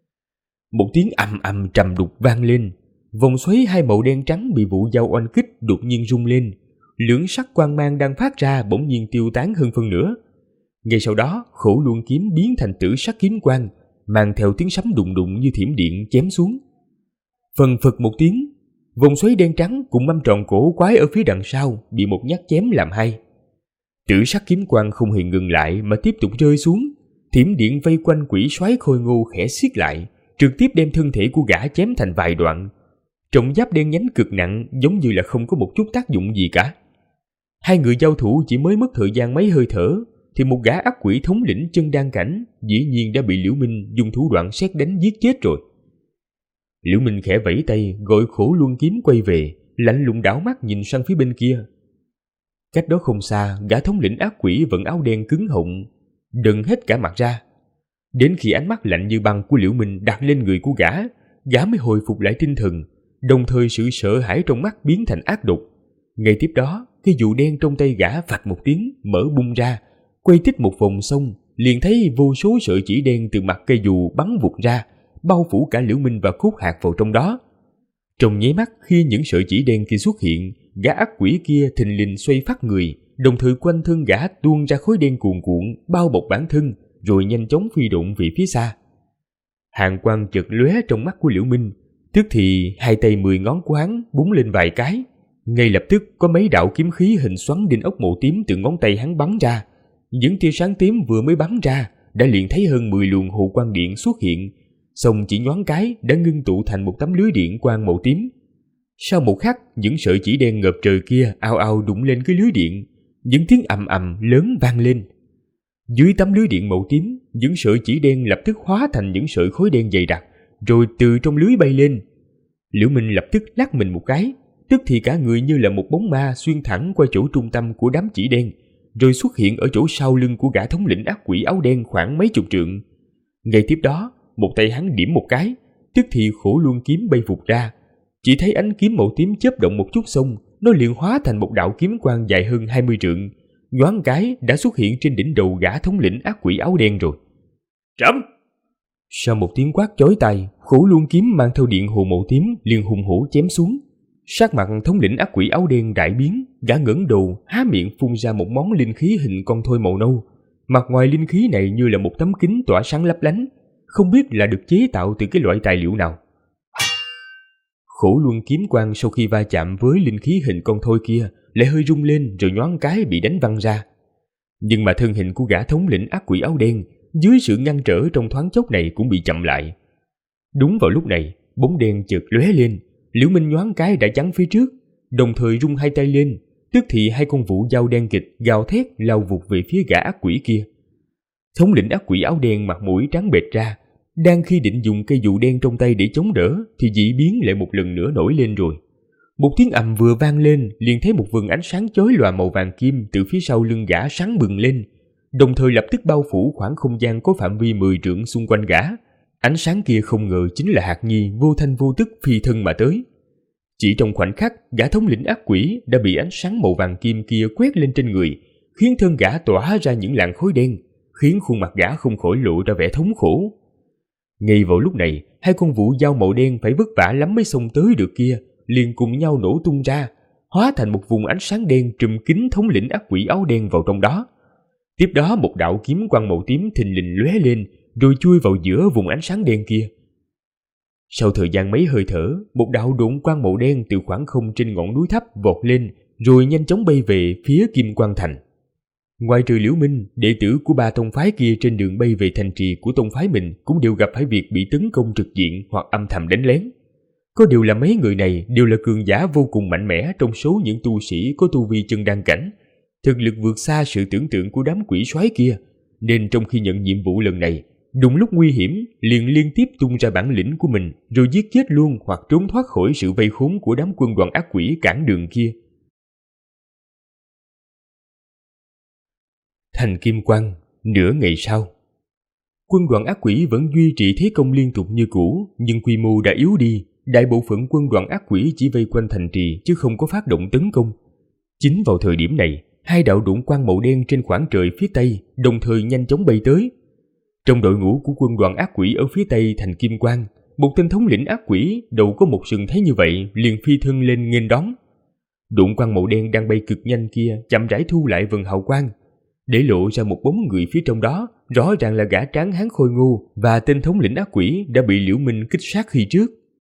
Một tiếng ầm ầm trầm đục vang lên, vòng xoáy hai màu đen trắng bị vũ dao oanh kích đột nhiên rung lên, lưỡng sắc quang mang đang phát ra bỗng nhiên tiêu tán hơn phân nửa. Ngay sau đó, Khổ Luân kiếm biến thành Tử Sắc kiếm quang, mang theo tiếng sấm đùng đùng như thiểm điện chém xuống. Phần phật một tiếng, vòng xoáy đen trắng cùng mâm tròn cổ quái ở phía đằng sau bị một nhát chém làm hai. Tử Sắc kiếm quang không hề ngừng lại mà tiếp tục rơi xuống, thiểm điện vây quanh quỷ soái khôi ngô khẽ siết lại, trực tiếp đem thân thể của gã chém thành vài đoạn. Trọng giáp đen nhánh cực nặng giống như là không có một chút tác dụng gì cả. Hai người giao thủ chỉ mới mất thời gian mấy hơi thở, thì một gã ác quỷ thống lĩnh chân đan cảnh dĩ nhiên đã bị Liễu Minh dùng thủ đoạn sét đánh giết chết rồi. Liễu Minh khẽ vẫy tay gọi Khổ Luân kiếm quay về, lạnh lùng đảo mắt nhìn sang phía bên kia. Cách đó không xa, gã thống lĩnh ác quỷ vận áo đen cứng họng, đần hết cả mặt ra. Đến khi ánh mắt lạnh như băng của Liễu Minh đặt lên người của gã mới hồi phục lại tinh thần, đồng thời sự sợ hãi trong mắt biến thành ác độc. Ngay tiếp đó, cái dù đen trong tay gã phạch một tiếng mở bung ra, quay tích một vòng xong, liền thấy vô số sợi chỉ đen từ mặt cây dù bắn vụt ra, bao phủ cả Liễu Minh và Cốt Hạc vào trong đó. Trong nháy mắt khi những sợi chỉ đen kia xuất hiện, gã ác quỷ kia thình lình xoay phát người, đồng thời quanh thân gã tuôn ra khói đen cuồn cuộn bao bọc bản thân, rồi nhanh chóng phi độn về phía xa. Hàn quang chợt lóe trong mắt của Liễu Minh, tức thì hai tay 10 ngón của hắn búng lên vài cái, ngay lập tức có mấy đạo kiếm khí hình xoắn đinh ốc màu tím từ ngón tay hắn bắn ra. Những tia sáng tím vừa mới bắn ra đã liền thấy hơn 10 luồng hồ quang điện xuất hiện, xong chỉ nhoáng cái đã ngưng tụ thành một tấm lưới điện quang màu tím. Sau một khắc, những sợi chỉ đen ngập trời kia ào ào đụng lên cái lưới điện, những tiếng ầm ầm lớn vang lên. Dưới tấm lưới điện màu tím, những sợi chỉ đen lập tức hóa thành những sợi khối đen dày đặc, rồi từ trong lưới bay lên. Liễu Minh lập tức lắc mình một cái, tức thì cả người như là một bóng ma xuyên thẳng qua chỗ trung tâm của đám chỉ đen, rồi xuất hiện ở chỗ sau lưng của gã thống lĩnh ác quỷ áo đen khoảng mấy chục trượng. Ngay tiếp đó, một tay hắn điểm một cái, tức thì Khổ Luân kiếm bay vụt ra. Chỉ thấy ánh kiếm màu tím chớp động một chút xong, nó liền hóa thành một đạo kiếm quang dài hơn 20 trượng, nhoáng cái đã xuất hiện trên đỉnh đầu gã thống lĩnh ác quỷ áo đen rồi. Trẫm! Sau một tiếng quát chói tai, Khổ Luân kiếm mang theo điện hồ màu tím liền hùng hổ chém xuống. Sắc mặt thống lĩnh ác quỷ áo đen đại biến, gã ngẩng đầu há miệng phun ra một món linh khí hình con thoi màu nâu. Mặt ngoài linh khí này như là một tấm kính tỏa sáng lấp lánh, không biết là được chế tạo từ cái loại tài liệu nào. Khổ Luân kiếm quang sau khi va chạm với linh khí hình con thoi kia lại hơi rung lên rồi nhoáng cái bị đánh văng ra. Nhưng mà thân hình của gã thống lĩnh ác quỷ áo đen dưới sự ngăn trở trong thoáng chốc này cũng bị chậm lại. Đúng vào lúc này, bóng đen chợt lóe lên, Liễu Minh nhoáng cái đã chắn phía trước, đồng thời rung hai tay lên, tức thì hai con vũ dao đen kịch gào thét lao vụt về phía gã ác quỷ kia. Thống lĩnh ác quỷ áo đen mặt mũi trắng bệch ra, đang khi định dùng cây dù đen trong tay để chống đỡ thì dị biến lại một lần nữa nổi lên rồi. Một tiếng ầm vừa vang lên, liền thấy một vầng ánh sáng chói lòa màu vàng kim từ phía sau lưng gã sáng bừng lên, đồng thời lập tức bao phủ khoảng không gian có phạm vi 10 trượng xung quanh gã. Ánh sáng kia không ngờ chính là Hạc Nhi vô thanh vô tức phi thân mà tới. Chỉ trong khoảnh khắc, gã thống lĩnh ác quỷ đã bị ánh sáng màu vàng kim kia quét lên trên người, khiến thân gã tỏa ra những làn khói đen, khiến khuôn mặt gã không khỏi lộ ra vẻ thống khổ. Ngay vào lúc này, hai con vũ dao màu đen phải vất vả lắm mới xông tới được kia, liền cùng nhau nổ tung ra, hóa thành một vùng ánh sáng đen trùm kín thống lĩnh ác quỷ áo đen vào trong đó. Tiếp đó một đạo kiếm quang màu tím thình lình lóe lên, rồi chui vào giữa vùng ánh sáng đen kia. Sau thời gian mấy hơi thở, một đạo độn quang màu đen từ khoảng không trên ngọn núi thấp vọt lên, rồi nhanh chóng bay về phía Kim Quang Thành. Ngoài trừ Liễu Minh, đệ tử của ba tông phái kia trên đường bay về thành trì của tông phái mình cũng đều gặp phải việc bị tấn công trực diện hoặc âm thầm đánh lén. Có điều là mấy người này đều là cường giả vô cùng mạnh mẽ trong số những tu sĩ có tu vi chân đan cảnh, thực lực vượt xa sự tưởng tượng của đám quỷ soái kia, nên trong khi nhận nhiệm vụ lần này, đụng lúc nguy hiểm liền liên tiếp tung ra bản lĩnh của mình rồi giết chết luôn hoặc trốn thoát khỏi sự vây khốn của đám quân đoàn ác quỷ cản đường kia. Thành Kim Quang, nửa ngày sau. Quân đoàn ác quỷ vẫn duy trì thế công liên tục như cũ, nhưng quy mô đã yếu đi, đại bộ phận quân đoàn ác quỷ chỉ vây quanh thành trì chứ không có phát động tấn công. Chính vào thời điểm này, hai đạo độn quang màu đen trên khoảng trời phía tây đồng thời nhanh chóng bay tới. Trong đội ngũ của quân đoàn ác quỷ ở phía tây Thành Kim Quang, một tên thống lĩnh ác quỷ đầu có một sừng thấy như vậy liền phi thân lên nghênh đón. Độn quang màu đen đang bay cực nhanh kia chậm rãi thu lại vầng hào quang, để lộ ra một bóng người phía trong đó, rõ ràng là gã tráng hán khôi ngô và tên thống lĩnh ác quỷ đã bị Liễu Minh kích sát khi trước.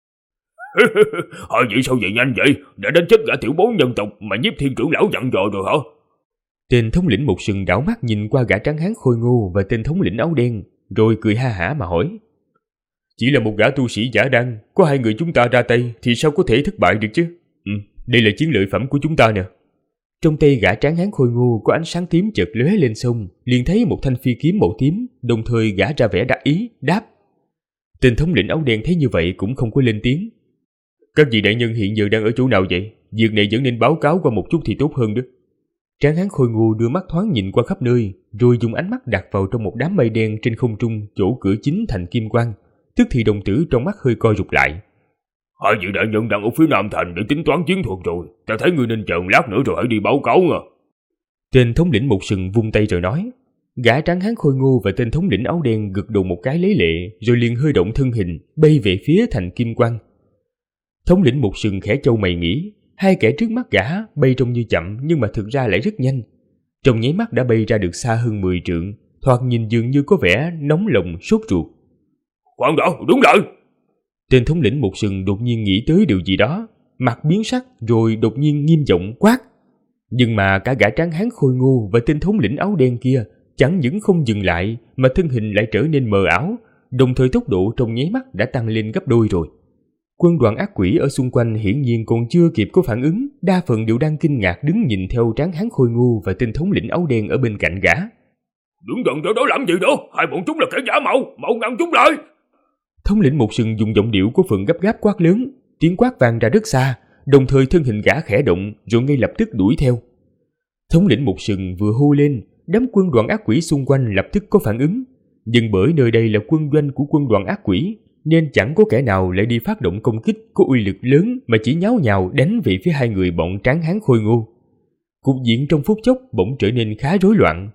Hỏi vậy sao vậy nhanh vậy? Đã đến chết gã tiểu bối nhân tộc mà Nhiếp Thiên trưởng lão dặn dò rồi hả? Tên thống lĩnh một sừng đảo mắt nhìn qua gã tráng hán khôi ngô và tên thống lĩnh áo đen, rồi cười ha hả mà hỏi. Chỉ là một gã tu sĩ giả đăng, có hai người chúng ta ra tay thì sao có thể thất bại được chứ? Đây là chiến lợi phẩm của chúng ta nè. Trong tay gã tráng hán khôi ngô có ánh sáng tím chợt lóe lên sông, liền thấy một thanh phi kiếm màu tím, đồng thời gã ra vẻ đắc ý, đáp. Tên thống lĩnh áo đen thấy như vậy cũng không có lên tiếng. Các vị đại nhân hiện giờ đang ở chỗ nào vậy? Việc này vẫn nên báo cáo qua một chút thì tốt hơn đó. Tráng hán khôi ngô đưa mắt thoáng nhìn qua khắp nơi, rồi dùng ánh mắt đặt vào trong một đám mây đen trên không trung chỗ cửa chính Thành Kim Quang. Tức thì đồng tử trong mắt hơi co rụt lại. Hai vị đại nhân đang ở phía Nam Thành để tính toán chiến thuật rồi. Ta thấy ngươi nên chờ lát nữa rồi hãy đi báo cáo nha. Tên thống lĩnh một sừng vung tay rồi nói. Gã tráng hán khôi ngô và tên thống lĩnh áo đen gật đầu một cái lấy lệ, rồi liền hơi động thân hình, bay về phía Thành Kim Quang. Thống lĩnh một sừng khẽ trâu mày nghĩ, hai kẻ trước mắt gã bay trông như chậm nhưng mà thực ra lại rất nhanh. Trong nháy mắt đã bay ra được xa hơn 10 trượng, thoạt nhìn dường như có vẻ nóng lòng sốt ruột. Khoan đã, đúng rồi. Tên thống lĩnh một sừng đột nhiên nghĩ tới điều gì đó, mặt biến sắc rồi đột nhiên nghiêm giọng quát. Nhưng mà cả gã tráng hán khôi ngô và tên thống lĩnh áo đen kia chẳng những không dừng lại mà thân hình lại trở nên mờ ảo, đồng thời tốc độ trong nháy mắt đã tăng lên gấp đôi rồi. Quân đoàn ác quỷ ở xung quanh hiển nhiên còn chưa kịp có phản ứng, đa phần đều đang kinh ngạc đứng nhìn theo tráng hán khôi ngô và tên thống lĩnh áo đen ở bên cạnh gã. Đứng gần đó làm gì nữa? Hai bọn chúng là kẻ giả mạo, mau ngăn chúng lại. Thống lĩnh một sừng dùng giọng điệu của phượng gấp gáp quát lớn, tiếng quát vang ra rất xa, đồng thời thân hình gã khẽ động rồi ngay lập tức đuổi theo. Thống lĩnh một sừng vừa hô lên, đám quân đoàn ác quỷ xung quanh lập tức có phản ứng, nhưng bởi nơi đây là quân doanh của quân đoàn ác quỷ nên chẳng có kẻ nào lại đi phát động công kích có uy lực lớn mà chỉ nháo nhào đánh về phía hai người bọn tráng hán khôi ngô. Cục diện trong phút chốc bỗng trở nên khá rối loạn.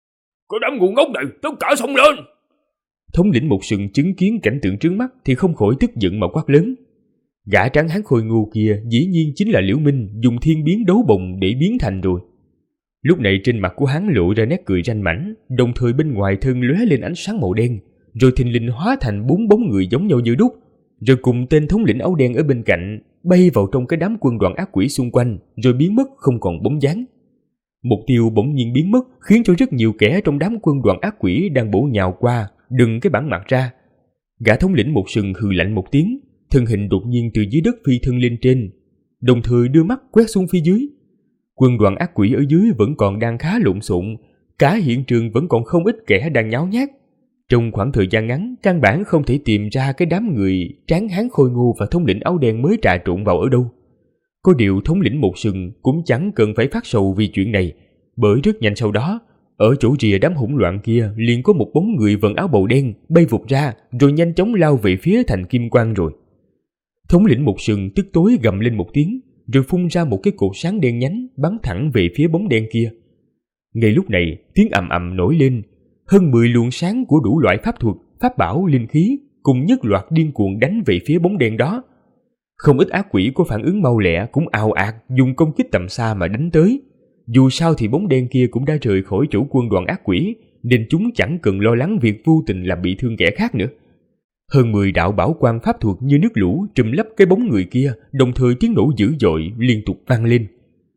Có đám ngu ngốc này, tất cả xông lên! Thống lĩnh một sừng chứng kiến cảnh tượng trước mắt thì không khỏi tức giận mà quát lớn. Gã tráng hán khôi ngô kia dĩ nhiên chính là Liễu Minh dùng thiên biến đấu bồng để biến thành rồi. Lúc này trên mặt của hắn lộ ra nét cười ranh mãnh, đồng thời bên ngoài thân lóe lên ánh sáng màu đen, rồi thình lình hóa thành 4 bóng người giống nhau như đúc, rồi cùng tên thống lĩnh áo đen ở bên cạnh bay vào trong cái đám quân đoàn ác quỷ xung quanh, rồi biến mất không còn bóng dáng. Mục tiêu bỗng nhiên biến mất khiến cho rất nhiều kẻ trong đám quân đoàn ác quỷ đang bổ nhào qua đừng cái bản mặt ra. Gã thống lĩnh một sừng hừ lạnh một tiếng, thân hình đột nhiên từ dưới đất phi thân lên trên, đồng thời đưa mắt quét xuống phía dưới. Quân đoàn ác quỷ ở dưới vẫn còn đang khá lộn xộn, cả hiện trường vẫn còn không ít kẻ đang nháo nhác. Trong khoảng thời gian ngắn, căn bản không thể tìm ra cái đám người tráng hán khôi ngô và thống lĩnh áo đen mới trà trộn vào ở đâu. Có điều thống lĩnh một sừng cũng chẳng cần phải phát sầu vì chuyện này, bởi rất nhanh sau đó, ở chỗ rìa đám hỗn loạn kia liền có một bóng người vận áo bầu đen bay vụt ra rồi nhanh chóng lao về phía Thành Kim Quang rồi. Thống lĩnh một sừng tức tối gầm lên một tiếng, rồi phun ra một cái cột sáng đen nhánh bắn thẳng về phía bóng đen kia. Ngay lúc này, tiếng ầm ầm nổi lên, hơn 10 luồng sáng của đủ loại pháp thuật, pháp bảo, linh khí cùng nhất loạt điên cuồng đánh về phía bóng đen đó. Không ít ác quỷ có phản ứng mau lẹ cũng ào ạt dùng công kích tầm xa mà đánh tới. Dù sao thì bóng đen kia cũng đã rời khỏi chỗ quân đoàn ác quỷ, nên chúng chẳng cần lo lắng việc vô tình làm bị thương kẻ khác nữa. Hơn 10 đạo bảo quang pháp thuật như nước lũ trùm lấp cái bóng người kia, đồng thời tiếng nổ dữ dội liên tục vang lên.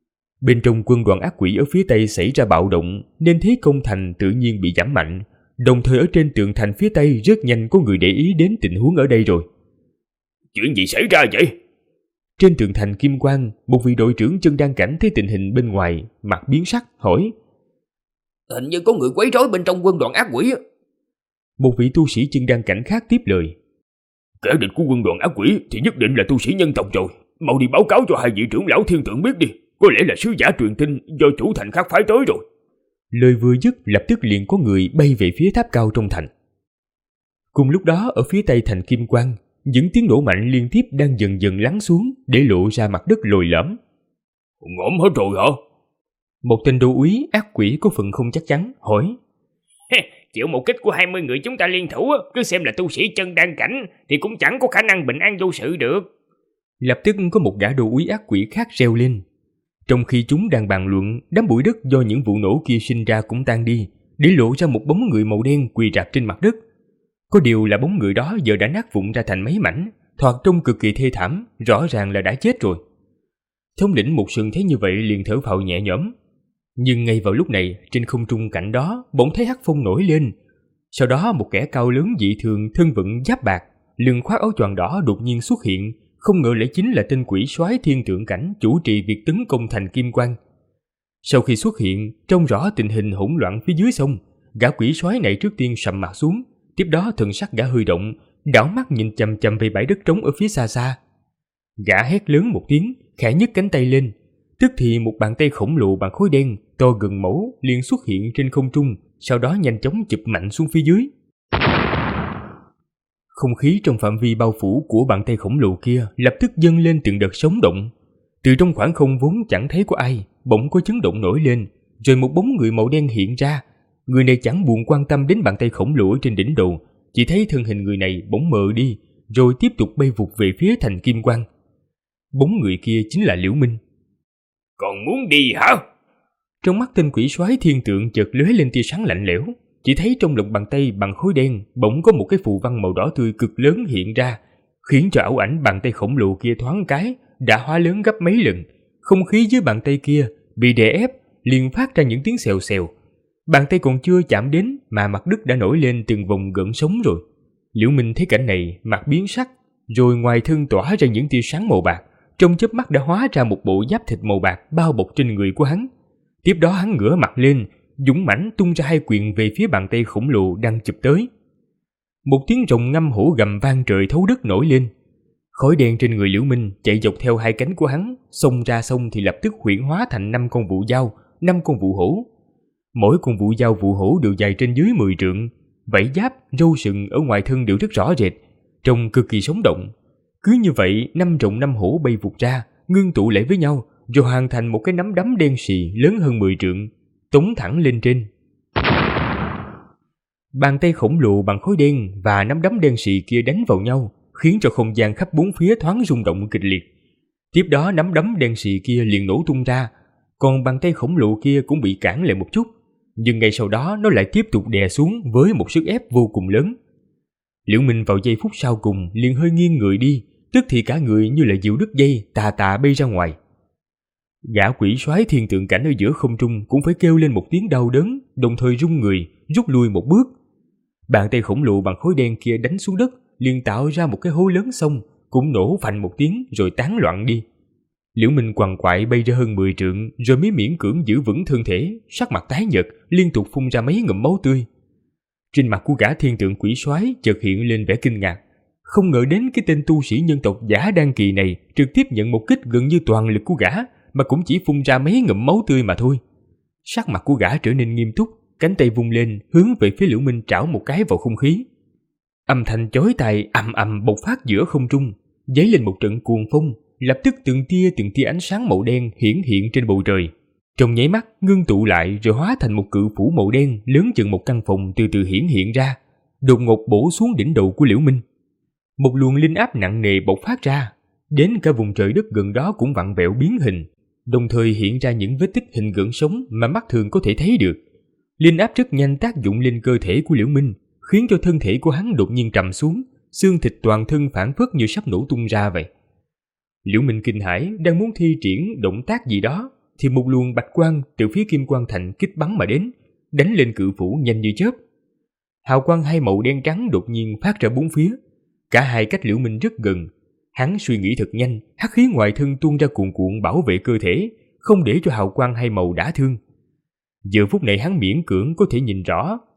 Bên trong quân đoàn ác quỷ ở phía tây xảy ra bạo động, nên thế công thành tự nhiên bị giảm mạnh. Đồng thời ở trên tường thành phía tây rất nhanh có người để ý đến tình huống ở đây rồi. Chuyện gì xảy ra vậy? Trên tường thành Kim Quang, một vị đội trưởng chân đan cảnh thấy tình hình bên ngoài, mặt biến sắc hỏi: Hình như có người quấy rối bên trong quân đoàn ác quỷ. Một vị tu sĩ chân đan cảnh khác tiếp lời. Kẻ địch của quân đoàn ác quỷ thì nhất định là tu sĩ nhân tộc rồi. Mau đi báo cáo cho hai vị trưởng lão thiên tượng biết đi. Có lẽ là sứ giả truyền tin do chủ thành khác phái tới rồi. Lời vừa dứt, lập tức liền có người bay về phía tháp cao trong thành. Cùng lúc đó, ở phía tây thành Kim Quang, những tiếng nổ mạnh liên tiếp đang dần dần lắng xuống để lộ ra mặt đất lồi lõm. Ngõm hết rồi hả? Một tên đô úy ác quỷ có phần không chắc chắn hỏi. Chịu một kích của 20 người chúng ta liên thủ, cứ xem là tu sĩ chân đan cảnh thì cũng chẳng có khả năng bình an vô sự được. Lập tức có một gã đô úy ác quỷ khác reo lên. Trong khi chúng đang bàn luận, đám bụi đất do những vụ nổ kia sinh ra cũng tan đi, để lộ ra một bóng người màu đen quỳ rạp trên mặt đất. Có điều là bóng người đó giờ đã nát vụn ra thành mấy mảnh, thoạt trông cực kỳ thê thảm, rõ ràng là đã chết rồi. Thống lĩnh Mục Sừng thấy như vậy liền thở phào nhẹ nhõm. Nhưng ngay vào lúc này, trên không trung cạnh đó bỗng thấy hắc phong nổi lên. Sau đó một kẻ cao lớn dị thường, thân vận giáp bạc, lưng khoác áo choàng đỏ đột nhiên xuất hiện, không ngờ lại chính là tên quỷ soái thiên tượng cảnh chủ trì việc tấn công thành Kim Quang. Sau khi xuất hiện, trông rõ tình hình hỗn loạn phía dưới sông, gã quỷ soái này trước tiên sầm mặt xuống, tiếp đó thần sắc gã hơi động, đảo mắt nhìn chằm chằm về bãi đất trống ở phía xa xa. Gã hét lớn một tiếng, khẽ nhấc cánh tay lên, tức thì một bàn tay khổng lồ bằng khối đen to gần mẫu liền xuất hiện trên không trung, sau đó nhanh chóng chụp mạnh xuống phía dưới. Không khí trong phạm vi bao phủ của bàn tay khổng lồ kia lập tức dâng lên từng đợt sóng động. Từ trong khoảng không vốn chẳng thấy có ai, bỗng có chấn động nổi lên, rồi một bóng người màu đen hiện ra. Người này chẳng buồn quan tâm đến bàn tay khổng lồ trên đỉnh đầu, chỉ thấy thân hình người này bỗng mờ đi, rồi tiếp tục bay vụt về phía thành Kim Quang. Bóng người kia chính là Liễu Minh. Còn muốn đi hả? Trong mắt tên quỷ soái thiên tượng chợt lóe lên tia sáng lạnh lẽo, chỉ thấy trong lòng bàn tay bằng khối đen bỗng có một cái phù văn màu đỏ tươi cực lớn hiện ra, khiến cho ảo ảnh bàn tay khổng lồ kia thoáng cái đã hóa lớn gấp mấy lần. Không khí dưới bàn tay kia bị đè ép, liền phát ra những tiếng xèo xèo. Bàn tay còn chưa chạm đến mà mặt đất đã nổi lên từng vòng gợn sóng rồi. Liễu Minh thấy cảnh này, mặt biến sắc, rồi ngoài thân tỏa ra những tia sáng màu bạc, trong chớp mắt đã hóa ra một bộ giáp thịt màu bạc bao bọc trên người của hắn. Tiếp đó hắn ngửa mặt lên, dũng mãnh tung ra hai quyền về phía bàn tay khổng lồ đang chụp tới. Một tiếng rồng ngâm hổ gầm vang trời thấu đất nổi lên. Khói đen trên người Liễu Minh chạy dọc theo hai cánh của hắn, xông ra sông thì lập tức huyễn hóa thành 5 con vụ dao, 5 con vụ hổ. Mỗi con vụ dao vụ hổ đều dài trên dưới 10 trượng, vảy giáp, râu sừng ở ngoài thân đều rất rõ rệt, trông cực kỳ sống động. Cứ như vậy, 5 rồng 5 hổ bay vụt ra, ngưng tụ lại với nhau, rồi hoàn thành một cái nắm đấm đen xì lớn hơn 10 trượng, tống thẳng lên trên. Bàn tay khổng lồ bằng khối đen và nắm đấm đen xì kia đánh vào nhau, khiến cho không gian khắp bốn phía thoáng rung động kịch liệt. Tiếp đó nắm đấm đen xì kia liền nổ tung ra, còn bàn tay khổng lồ kia cũng bị cản lại một chút, nhưng ngay sau đó nó lại tiếp tục đè xuống với một sức ép vô cùng lớn. Liễu Minh vào giây phút sau cùng liền hơi nghiêng người đi, tức thì cả người như là diều đứt dây tà tà bay ra ngoài. Gã quỷ soái thiên tượng cảnh ở giữa không trung cũng phải kêu lên một tiếng đau đớn, đồng thời rung người rút lui một bước. Bàn tay khổng lồ bằng khối đen kia đánh xuống đất, liền tạo ra một cái hố lớn sông, cũng nổ phành một tiếng rồi tán loạn đi. Liễu Minh quằn quại bay ra hơn 10 trượng, rồi mới miễn cưỡng giữ vững thân thể, sắc mặt tái nhợt, liên tục phun ra mấy ngụm máu tươi. Trên mặt của gã thiên tượng quỷ soái chợt hiện lên vẻ kinh ngạc, không ngờ đến cái tên tu sĩ nhân tộc giả đan kỳ này trực tiếp nhận một kích gần như toàn lực của gã, mà cũng chỉ phun ra mấy ngụm máu tươi mà thôi. Sắc mặt của gã trở nên nghiêm túc, cánh tay vung lên hướng về phía Liễu Minh trảo một cái vào không khí. Âm thanh chói tai ầm ầm bộc phát giữa không trung, dấy lên một trận cuồng phong, lập tức từng tia ánh sáng màu đen hiển hiện trên bầu trời. Trong nháy mắt ngưng tụ lại rồi hóa thành một cự phủ màu đen lớn chừng một căn phòng từ từ hiển hiện ra, đột ngột bổ xuống đỉnh đầu của Liễu Minh. Một luồng linh áp nặng nề bộc phát ra, đến cả vùng trời đất gần đó cũng vặn vẹo biến hình, đồng thời hiện ra những vết tích hình gợn sóng mà mắt thường có thể thấy được. Linh áp rất nhanh tác dụng lên cơ thể của Liễu Minh, khiến cho thân thể của hắn đột nhiên trầm xuống, xương thịt toàn thân phảng phất như sắp nổ tung ra vậy. Liễu Minh kinh hãi, đang muốn thi triển động tác gì đó, thì một luồng bạch quang từ phía Kim Quang Thành kích bắn mà đến, đánh lên cự phủ nhanh như chớp. Hào quang hai màu đen trắng đột nhiên phát ra bốn phía, cả hai cách Liễu Minh rất gần. Hắn suy nghĩ thật nhanh, hắc khí ngoài thân tuôn ra cuồn cuộn bảo vệ cơ thể, không để cho hào quang hai màu đả thương. Giờ phút này hắn miễn cưỡng có thể nhìn rõ,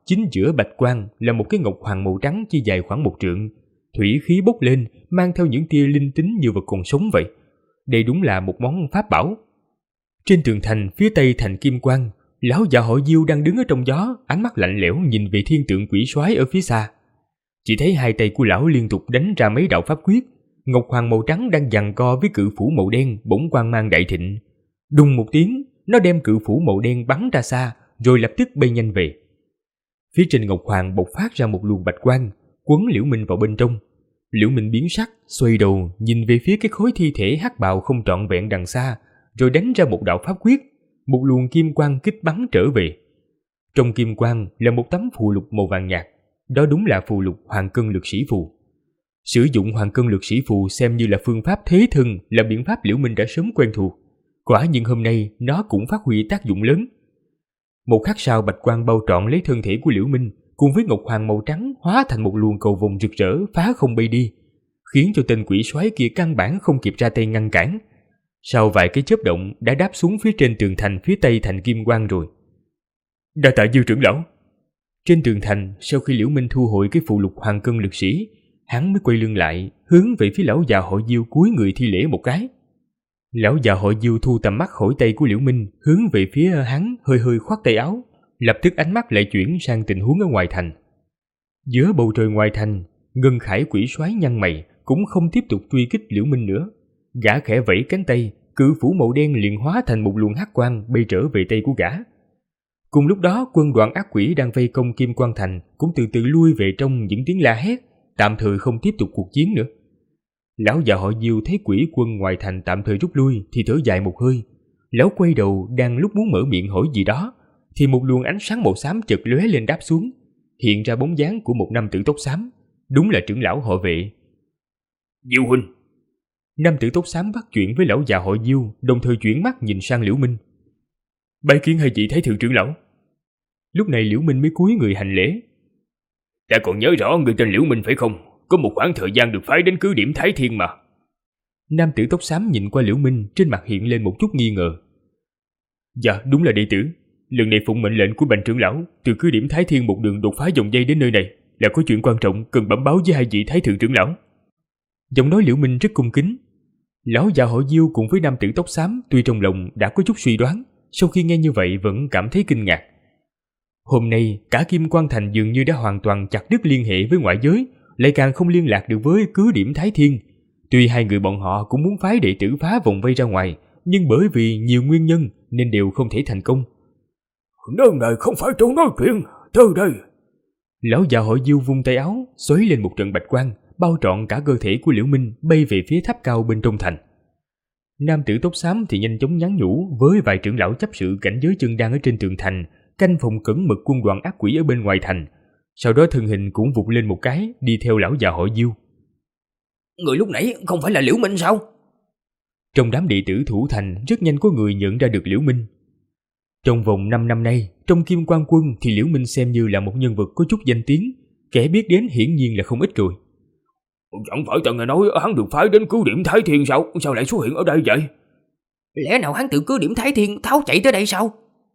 chính giữa bạch quang là một cái ngọc hoàng màu trắng chỉ dài khoảng 1 trượng, thủy khí bốc lên, mang theo những tia linh tính như vật còn sống vậy. Đây đúng là một món pháp bảo. Trên tường thành phía tây thành kim quang, lão già họ Diêu đang đứng ở trong gió, ánh mắt lạnh lẽo nhìn về thiên tượng quỷ soái ở phía xa. Chỉ thấy hai tay của lão liên tục đánh ra mấy đạo pháp quyết, ngọc hoàng màu trắng đang giằng co với cự phủ màu đen bỗng quang mang đại thịnh. Đùng một tiếng, nó đem cự phủ màu đen bắn ra xa, rồi lập tức bay nhanh về. Phía trên ngọc hoàng bộc phát ra một luồng bạch quang, quấn Liễu Minh vào bên trong. Liễu Minh biến sắc, xoay đầu nhìn về phía cái khối thi thể hắc bào không trọn vẹn đằng xa, rồi đánh ra một đạo pháp quyết, một luồng kim quang kích bắn trở về. Trong kim quang là một tấm phù lục màu vàng nhạt, đó đúng là phù lục Hoàng Cân Lực Sĩ Phù. Sử dụng Hoàng Cân Lực Sĩ Phù xem như là phương pháp thế thân, là biện pháp Liễu Minh đã sớm quen thuộc. Quả nhiên hôm nay nó cũng phát huy tác dụng lớn. Một khắc sau, bạch quang bao trọn lấy thân thể của Liễu Minh, cùng với ngọc hoàng màu trắng hóa thành một luồng cầu vồng rực rỡ phá không bay đi, khiến cho tên quỷ soái kia căn bản không kịp ra tay ngăn cản. Sau vài cái chớp động đã đáp xuống phía trên tường thành phía tây thành kim quang rồi. Đa tạ Diêu trưởng lão. Trên tường thành, sau khi Liễu Minh thu hồi cái phụ lục Hoàng Cân Lực Sĩ, hắn mới quay lưng lại, hướng về phía lão già họ Diêu cúi người thi lễ một cái. Lão già họ Diêu thu tầm mắt khỏi tay của Liễu Minh, hướng về phía hắn, hơi hơi khoát tay áo, lập tức ánh mắt lại chuyển sang tình huống ở ngoài thành. Giữa bầu trời ngoài thành, Ngân Khải quỷ soái nhăn mày, cũng không tiếp tục truy kích Liễu Minh nữa. Gã khẽ vẫy cánh tay, cự phủ màu đen liền hóa thành một luồng hắc quang bay trở về tay của gã. Cùng lúc đó, quân đoàn ác quỷ đang vây công Kim Quang Thành cũng từ từ lui về trong những tiếng la hét, tạm thời không tiếp tục cuộc chiến nữa. Lão già họ Diêu thấy quỷ quân ngoài thành tạm thời rút lui thì thở dài một hơi. Lão quay đầu đang lúc muốn mở miệng hỏi gì đó, thì một luồng ánh sáng màu xám chợt lóe lên đáp xuống, hiện ra bóng dáng của một nam tử tóc xám, đúng là trưởng lão họ Vệ. Diêu huynh. Nam tử tóc xám bắt chuyện với lão già họ Diêu, đồng thời chuyển mắt nhìn sang Liễu Minh. Bái kiến hai vị thái thượng trưởng lão. Lúc này Liễu Minh mới cúi người hành lễ. Ta còn nhớ rõ người tên Liễu Minh phải không? Có một khoảng thời gian được phái đến cứ điểm Thái Thiên mà. Nam tử tóc xám nhìn qua Liễu Minh, trên mặt hiện lên một chút nghi ngờ. Dạ, đúng là đệ tử. Lần này phụng mệnh lệnh của Bành trưởng lão, từ cứ điểm Thái Thiên một đường đột phá dòng dây đến nơi này, là có chuyện quan trọng cần bẩm báo với hai vị thái thượng trưởng lão. Giọng nói Liễu Minh rất cung kính. Lão già họ Diêu cùng với nam tử tóc xám tuy trong lòng đã có chút suy đoán, sau khi nghe như vậy vẫn cảm thấy kinh ngạc. Hôm nay cả Kim Quang Thành dường như đã hoàn toàn chặt đứt liên hệ với ngoại giới, lại càng không liên lạc được với cứ điểm Thái Thiên. Tuy hai người bọn họ cũng muốn phái đệ tử phá vòng vây ra ngoài, nhưng bởi vì nhiều nguyên nhân nên đều không thể thành công. Nơi này không phải chỗ nói chuyện, từ đây. Lão già họ Diêu vung tay áo, xoáy lên một trận bạch quang, bao trọn cả cơ thể của Liễu Minh bay về phía tháp cao bên trong thành. Nam tử tóc xám thì nhanh chóng nhắn nhủ với vài trưởng lão chấp sự cảnh giới chân đang ở trên tường thành, canh phòng cẩn mật quân đoàn ác quỷ ở bên ngoài thành. Sau đó thân hình cũng vụt lên một cái, đi theo lão già họ Diêu. Người lúc nãy không phải là Liễu Minh sao? Trong đám đệ tử thủ thành rất nhanh có người nhận ra được Liễu Minh. Trong vòng 5 năm nay, trong Kim Quang Quân thì Liễu Minh xem như là một nhân vật có chút danh tiếng, kẻ biết đến hiển nhiên là không ít rồi. Chẳng phải ta nghe nói hắn được phái đến cứ điểm Thái Thiên sao? Sao lại xuất hiện ở đây vậy? Lẽ nào hắn từ cứ điểm Thái Thiên tháo chạy tới đây sao?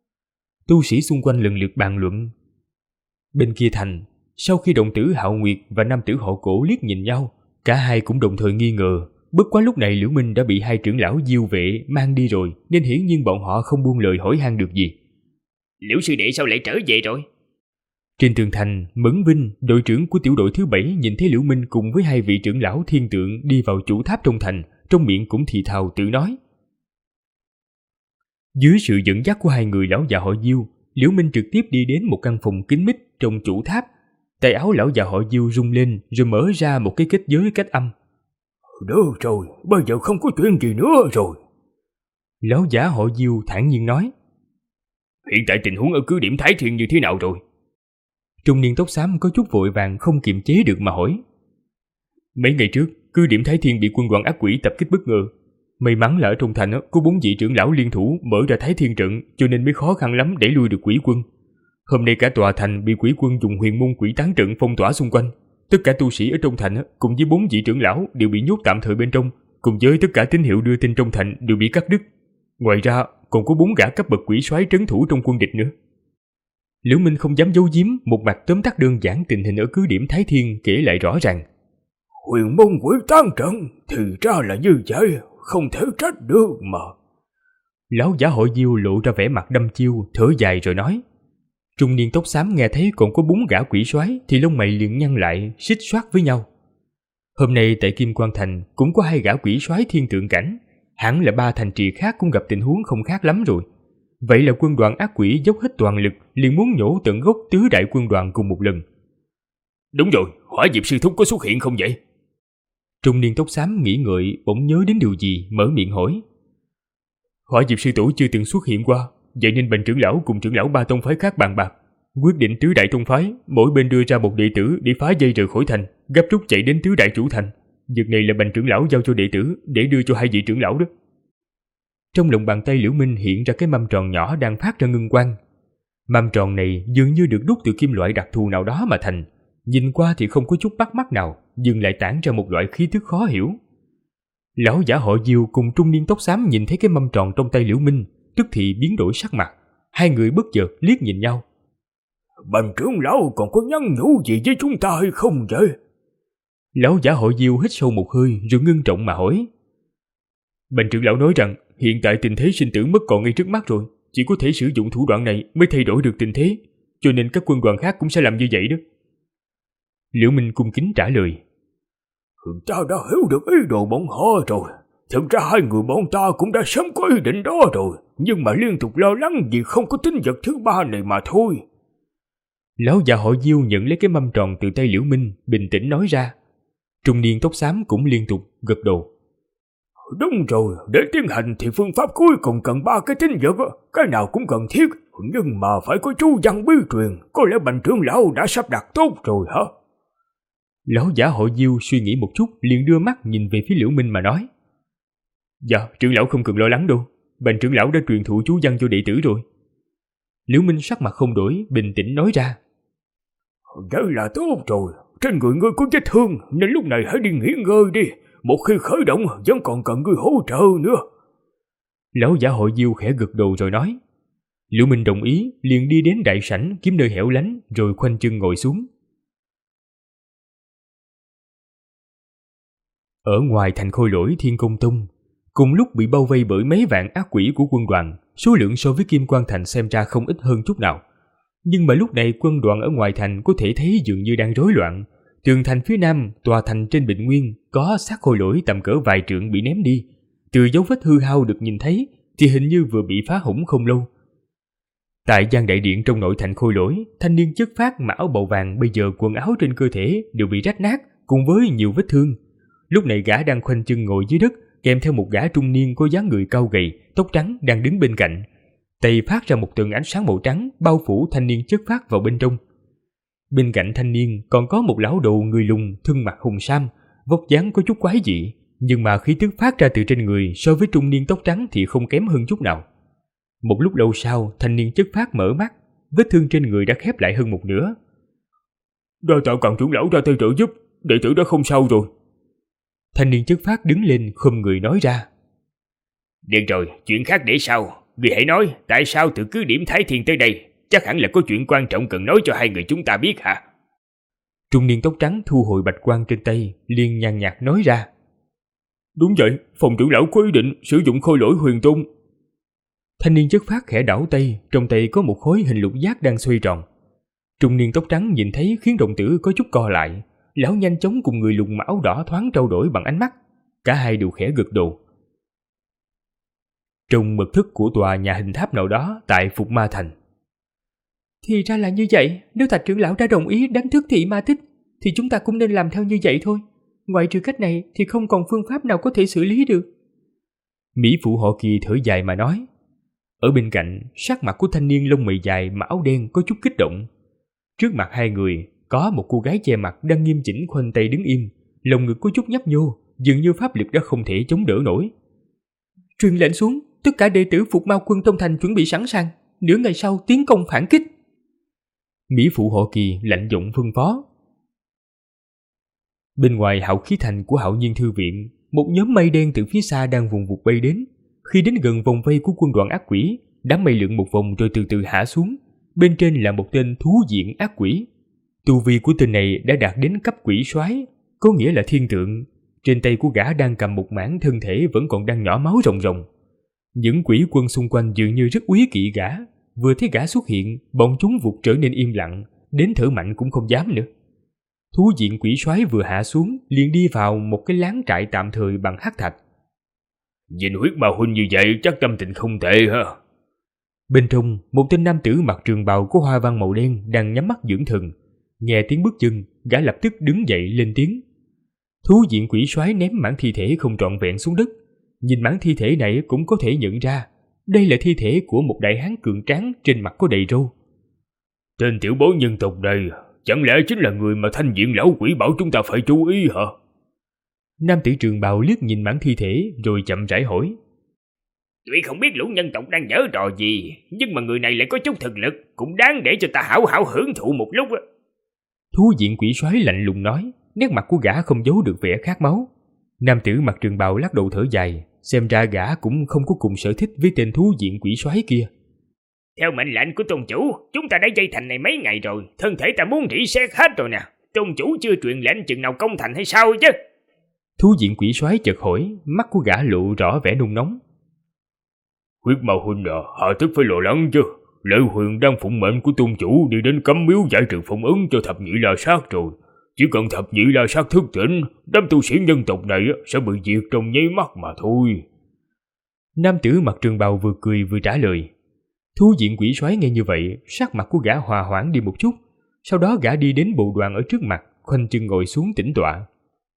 Tu sĩ xung quanh lần lượt bàn luận. Bên kia thành, sau khi đồng tử Hạo Nguyệt và nam tử họ Cổ liếc nhìn nhau, cả hai cũng đồng thời nghi ngờ. Bất quá lúc này Liễu Minh đã bị hai trưởng lão Diêu Vệ mang đi rồi, nên hiển nhiên bọn họ không buông lời hỏi han được gì. Liễu sư đệ sao lại trở về rồi? Trên tường thành, Mẫn Vinh, đội trưởng của tiểu đội thứ 7 nhìn thấy Liễu Minh cùng với hai vị trưởng lão thiên tượng đi vào chủ tháp trong thành, trong miệng cũng thì thào tự nói. Dưới sự dẫn dắt của hai người lão già họ Diêu, Liễu Minh trực tiếp đi đến một căn phòng kín mít trong chủ tháp. Tay áo lão già họ Diêu rung lên rồi mở ra một cái kết giới cách âm. Được rồi, bây giờ không có chuyện gì nữa rồi. Lão giả họ Diêu thản nhiên nói. Hiện tại tình huống ở cứ điểm Thái Thiên như thế nào rồi? Trung niên tóc xám có chút vội vàng không kiềm chế được mà hỏi. Mấy ngày trước, cứ điểm Thái Thiên bị quân đoàn ác quỷ tập kích bất ngờ. May mắn là ở trong thành có 4 vị trưởng lão liên thủ mở ra Thái Thiên trận, cho nên mới khó khăn lắm để lui được quỷ quân. Hôm nay cả tòa thành bị quỷ quân dùng huyền môn quỷ tán trận phong tỏa xung quanh. Tất cả tu sĩ ở trong thành cùng với 4 vị trưởng lão đều bị nhốt tạm thời bên trong, cùng với tất cả tín hiệu đưa tin trong thành đều bị cắt đứt. Ngoài ra còn có 4 gã cấp bậc quỷ soái trấn thủ trong quân địch nữa. Liễu Minh không dám giấu giếm, một mặt tóm tắt đơn giản tình hình ở cứ điểm Thái Thiên, kể lại rõ ràng. Huyền môn quỷ tán trận, thì ra là như vậy, không thể trách được mà. Lão giả hội Diêu lộ ra vẻ mặt đăm chiêu, thở dài rồi nói. Trung niên tóc xám nghe thấy còn có 4 gã quỷ soái thì lông mày liền nhăn lại, xích xoát với nhau. Hôm nay tại Kim Quan Thành cũng có 2 gã quỷ soái thiên tượng cảnh, hẳn là 3 thành trì khác cũng gặp tình huống không khác lắm rồi. Vậy là quân đoàn ác quỷ dốc hết toàn lực, liền muốn nhổ tận gốc tứ đại quân đoàn cùng một lần. Đúng rồi, Hỏa Diệp sư thúc có xuất hiện không vậy? Trung niên tóc xám nghĩ ngợi, bỗng nhớ đến điều gì, mở miệng hỏi. Hỏa Diệp sư tổ chưa từng xuất hiện qua, vậy nên Bành trưởng lão cùng trưởng lão 3 tông phái khác bàn bạc, quyết định tứ đại tông phái mỗi bên đưa ra một đệ tử để phá dây rời khỏi thành, gấp rút chạy đến tứ đại chủ thành. Việc này là Bành trưởng lão giao cho đệ tử để đưa cho 2 vị trưởng lão đó. Trong lòng bàn tay Liễu Minh hiện ra cái mâm tròn nhỏ đang phát ra ngân quang. Mâm tròn này dường như được đúc từ kim loại đặc thù nào đó mà thành, nhìn qua thì không có chút bắt mắt nào, nhưng lại tản ra một loại khí tức khó hiểu. Lão giả họ Diêu cùng trung niên tóc xám nhìn thấy cái mâm tròn trong tay Liễu Minh, tức thì biến đổi sắc mặt. 2 người bất chợt liếc nhìn nhau. Bành trưởng lão còn có nhắn nhủ gì với chúng ta hay không vậy? Lão giả họ Diêu hít sâu một hơi rồi ngưng trọng mà hỏi. Bành trưởng lão nói rằng hiện tại tình thế sinh tử mất còn ngay trước mắt rồi, chỉ có thể sử dụng thủ đoạn này mới thay đổi được tình thế, cho nên các quân đoàn khác cũng sẽ làm như vậy đó. Liễu Minh cung kính trả lời. Ta đã hiểu được ý đồ bọn họ rồi. Thực ra 2 người bọn ta cũng đã sớm có ý định đó rồi, nhưng mà liên tục lo lắng vì không có tính vật thứ 3 này mà thôi. Lão già họ Diêu nhận lấy cái mâm tròn từ tay Liễu Minh, bình tĩnh nói ra. Trung niên tóc xám cũng liên tục gật đầu. Đúng rồi, để tiến hành thì phương pháp cuối cùng cần 3 cái tính vật, cái nào cũng cần thiết, nhưng mà phải có chú văn bí truyền, có lẽ Bành trưởng lão đã sắp đặt tốt rồi hả? Lão giả họ Diêu suy nghĩ một chút, liền đưa mắt nhìn về phía Liễu Minh mà nói. Dạ, trưởng lão không cần lo lắng đâu, Bành trưởng lão đã truyền thụ chú văn cho đệ tử rồi. Liễu Minh sắc mặt không đổi, bình tĩnh nói ra. Vậy là tốt rồi, trên người ngươi có vết thương nên lúc này hãy đi nghỉ ngơi đi, một khi khởi động vẫn còn cần ngươi hỗ trợ nữa. Lão giả hội Diêu khẽ gật đầu rồi nói. Liễu Minh đồng ý, liền đi đến đại sảnh kiếm nơi hẻo lánh rồi khoanh chân ngồi xuống. Ở ngoài thành Khôi Lỗi Thiên Công Tông, cùng lúc bị bao vây bởi mấy vạn ác quỷ của quân đoàn, số lượng so với Kim Quan Thành xem ra không ít hơn chút nào. Nhưng mà lúc này quân đoàn ở ngoài thành có thể thấy dường như đang rối loạn. Tường thành phía nam, tòa thành trên Bình Nguyên có xác khôi lỗi tầm cỡ vài trượng bị ném đi. Từ dấu vết hư hao được nhìn thấy thì hình như vừa bị phá hỏng không lâu. Tại gian đại điện trong nội thành Khôi Lỗi, thanh niên chất phác mặc áo bào vàng bây giờ quần áo trên cơ thể đều bị rách nát cùng với nhiều vết thương. Lúc này gã đang khoanh chân ngồi dưới đất, kèm theo một gã trung niên có dáng người cao gầy, tóc trắng đang đứng bên cạnh. Tay phát ra một tầng ánh sáng màu trắng bao phủ thanh niên chất phác vào bên trong. Bên cạnh thanh niên còn có một lão đầu người lùn thân mặc hùng sam, vóc dáng có chút quái dị, nhưng mà khí tức phát ra từ trên người so với trung niên tóc trắng thì không kém hơn chút nào. Một lúc lâu sau, thanh niên chất phác mở mắt, vết thương trên người đã khép lại hơn một nửa. Đa tạ Càn trưởng lão ra tay trợ giúp, đệ tử đã không sao rồi. Thanh niên chất phác đứng lên khom người nói ra. Được rồi, chuyện khác để sau. Ngươi hãy nói, tại sao từ cứ điểm Thái Thiên tới đây? Chắc hẳn là có chuyện quan trọng cần nói cho 2 người chúng ta biết hả? Trung niên tóc trắng thu hồi bạch quang trên tay, liền nhàn nhạt nói ra. Đúng vậy, phòng trưởng lão có ý định sử dụng khôi lỗi huyền tôn. Thanh niên chất phác khẽ đảo tay, trong tay có một khối hình lục giác đang xoay tròn. Trung niên tóc trắng nhìn thấy khiến đồng tử có chút co lại. Lão nhanh chóng cùng người lùn áo đỏ thoáng trao đổi bằng ánh mắt. Cả hai đều khẽ gật đầu. Trong mật thất của tòa nhà hình tháp nào đó tại Phục Ma Thành. Thì ra là như vậy, nếu Thạch trưởng lão đã đồng ý đánh thức Thị Ma Tích thì chúng ta cũng nên làm theo như vậy thôi. Ngoại trừ cách này thì không còn phương pháp nào có thể xử lý được. Mỹ phụ họ Kỳ thở dài mà nói. Ở bên cạnh, sắc mặt của thanh niên lông mày dài mà áo đen có chút kích động. Trước mặt 2 người có một cô gái che mặt đang nghiêm chỉnh khoanh tay đứng im, lồng ngực có chút nhấp nhô, dường như pháp lực đã không thể chống đỡ nổi. Truyền lệnh xuống, tất cả đệ tử Phục Ma quân trong thành chuẩn bị sẵn sàng, nửa ngày sau tiến công phản kích. Mỹ phụ họ Kỳ lạnh giọng phân phó. Bên ngoài Hạo Khí Thành của Hạo Nhiên Thư Viện, một nhóm mây đen từ phía xa đang vùng vụt bay đến. Khi đến gần vòng vây của quân đoàn ác quỷ, đám mây lượn một vòng rồi từ từ hạ xuống. bên trên là một tên thú diện ác quỷ. Tu vi của tên này đã đạt đến cấp quỷ soái, có nghĩa là thiên tượng. Trên tay của gã đang cầm một mảng thân thể vẫn còn đang nhỏ máu ròng ròng. Những quỷ quân xung quanh dường như rất úy kỵ gã. Vừa thấy gã xuất hiện, bọn chúng vụt trở nên im lặng, đến thở mạnh cũng không dám nữa. Thú diện quỷ soái vừa hạ xuống, liền đi vào một cái láng trại tạm thời bằng hắc thạch. Nhìn huyết ma huynh như vậy chắc tâm tình không tệ ha. Bên trong, một tên nam tử mặc trường bào có hoa văn màu đen đang nhắm mắt dưỡng thần. Nghe tiếng bước chân, gã lập tức đứng dậy lên tiếng. Thú diện quỷ soái ném mảng thi thể không trọn vẹn xuống đất. Nhìn mảng thi thể này cũng có thể nhận ra, đây là thi thể của một đại hán cường tráng trên mặt có đầy râu. Tên tiểu bối nhân tộc này chẳng lẽ chính là người mà thanh diện lão quỷ bảo chúng ta phải chú ý hả? Nam tử trường bào liếc nhìn mảng thi thể rồi chậm rãi hỏi. Tuy không biết lũ nhân tộc đang giở trò gì, nhưng mà người này lại có chút thực lực, cũng đáng để cho ta hảo hảo hưởng thụ một lúc á. Thú diện quỷ soái lạnh lùng nói, nét mặt của gã không giấu được vẻ khát máu. Nam tử mặc trường bào lắc đầu thở dài, xem ra gã cũng không có cùng sở thích với tên thú diện quỷ soái kia. Theo mệnh lệnh của tôn chủ, chúng ta đã dây thành này mấy ngày rồi, thân thể ta muốn rỉ sét hết rồi nè. Tôn chủ chưa truyền lệnh chừng nào công thành hay sao chứ? Thú diện quỷ soái chợt hỏi, mắt của gã lộ rõ vẻ nôn nóng. Huyết ma huynh à, hạ tức phải lo lắng chứ. Lệ Huyền đang phụng mệnh của tôn chủ đi đến cấm miếu giải trừ phong ấn cho thập nhị la sát rồi. Chỉ cần thập nhị la sát thức tỉnh, đám tu sĩ nhân tộc này sẽ bị diệt trong nháy mắt mà thôi. Nam tử mặc trường bào vừa cười vừa trả lời. Thú diện quỷ soái nghe như vậy, sắc mặt của gã hòa hoãn đi một chút. Sau đó gã đi đến bộ đoàn ở trước mặt, khoanh chân ngồi xuống tĩnh tọa.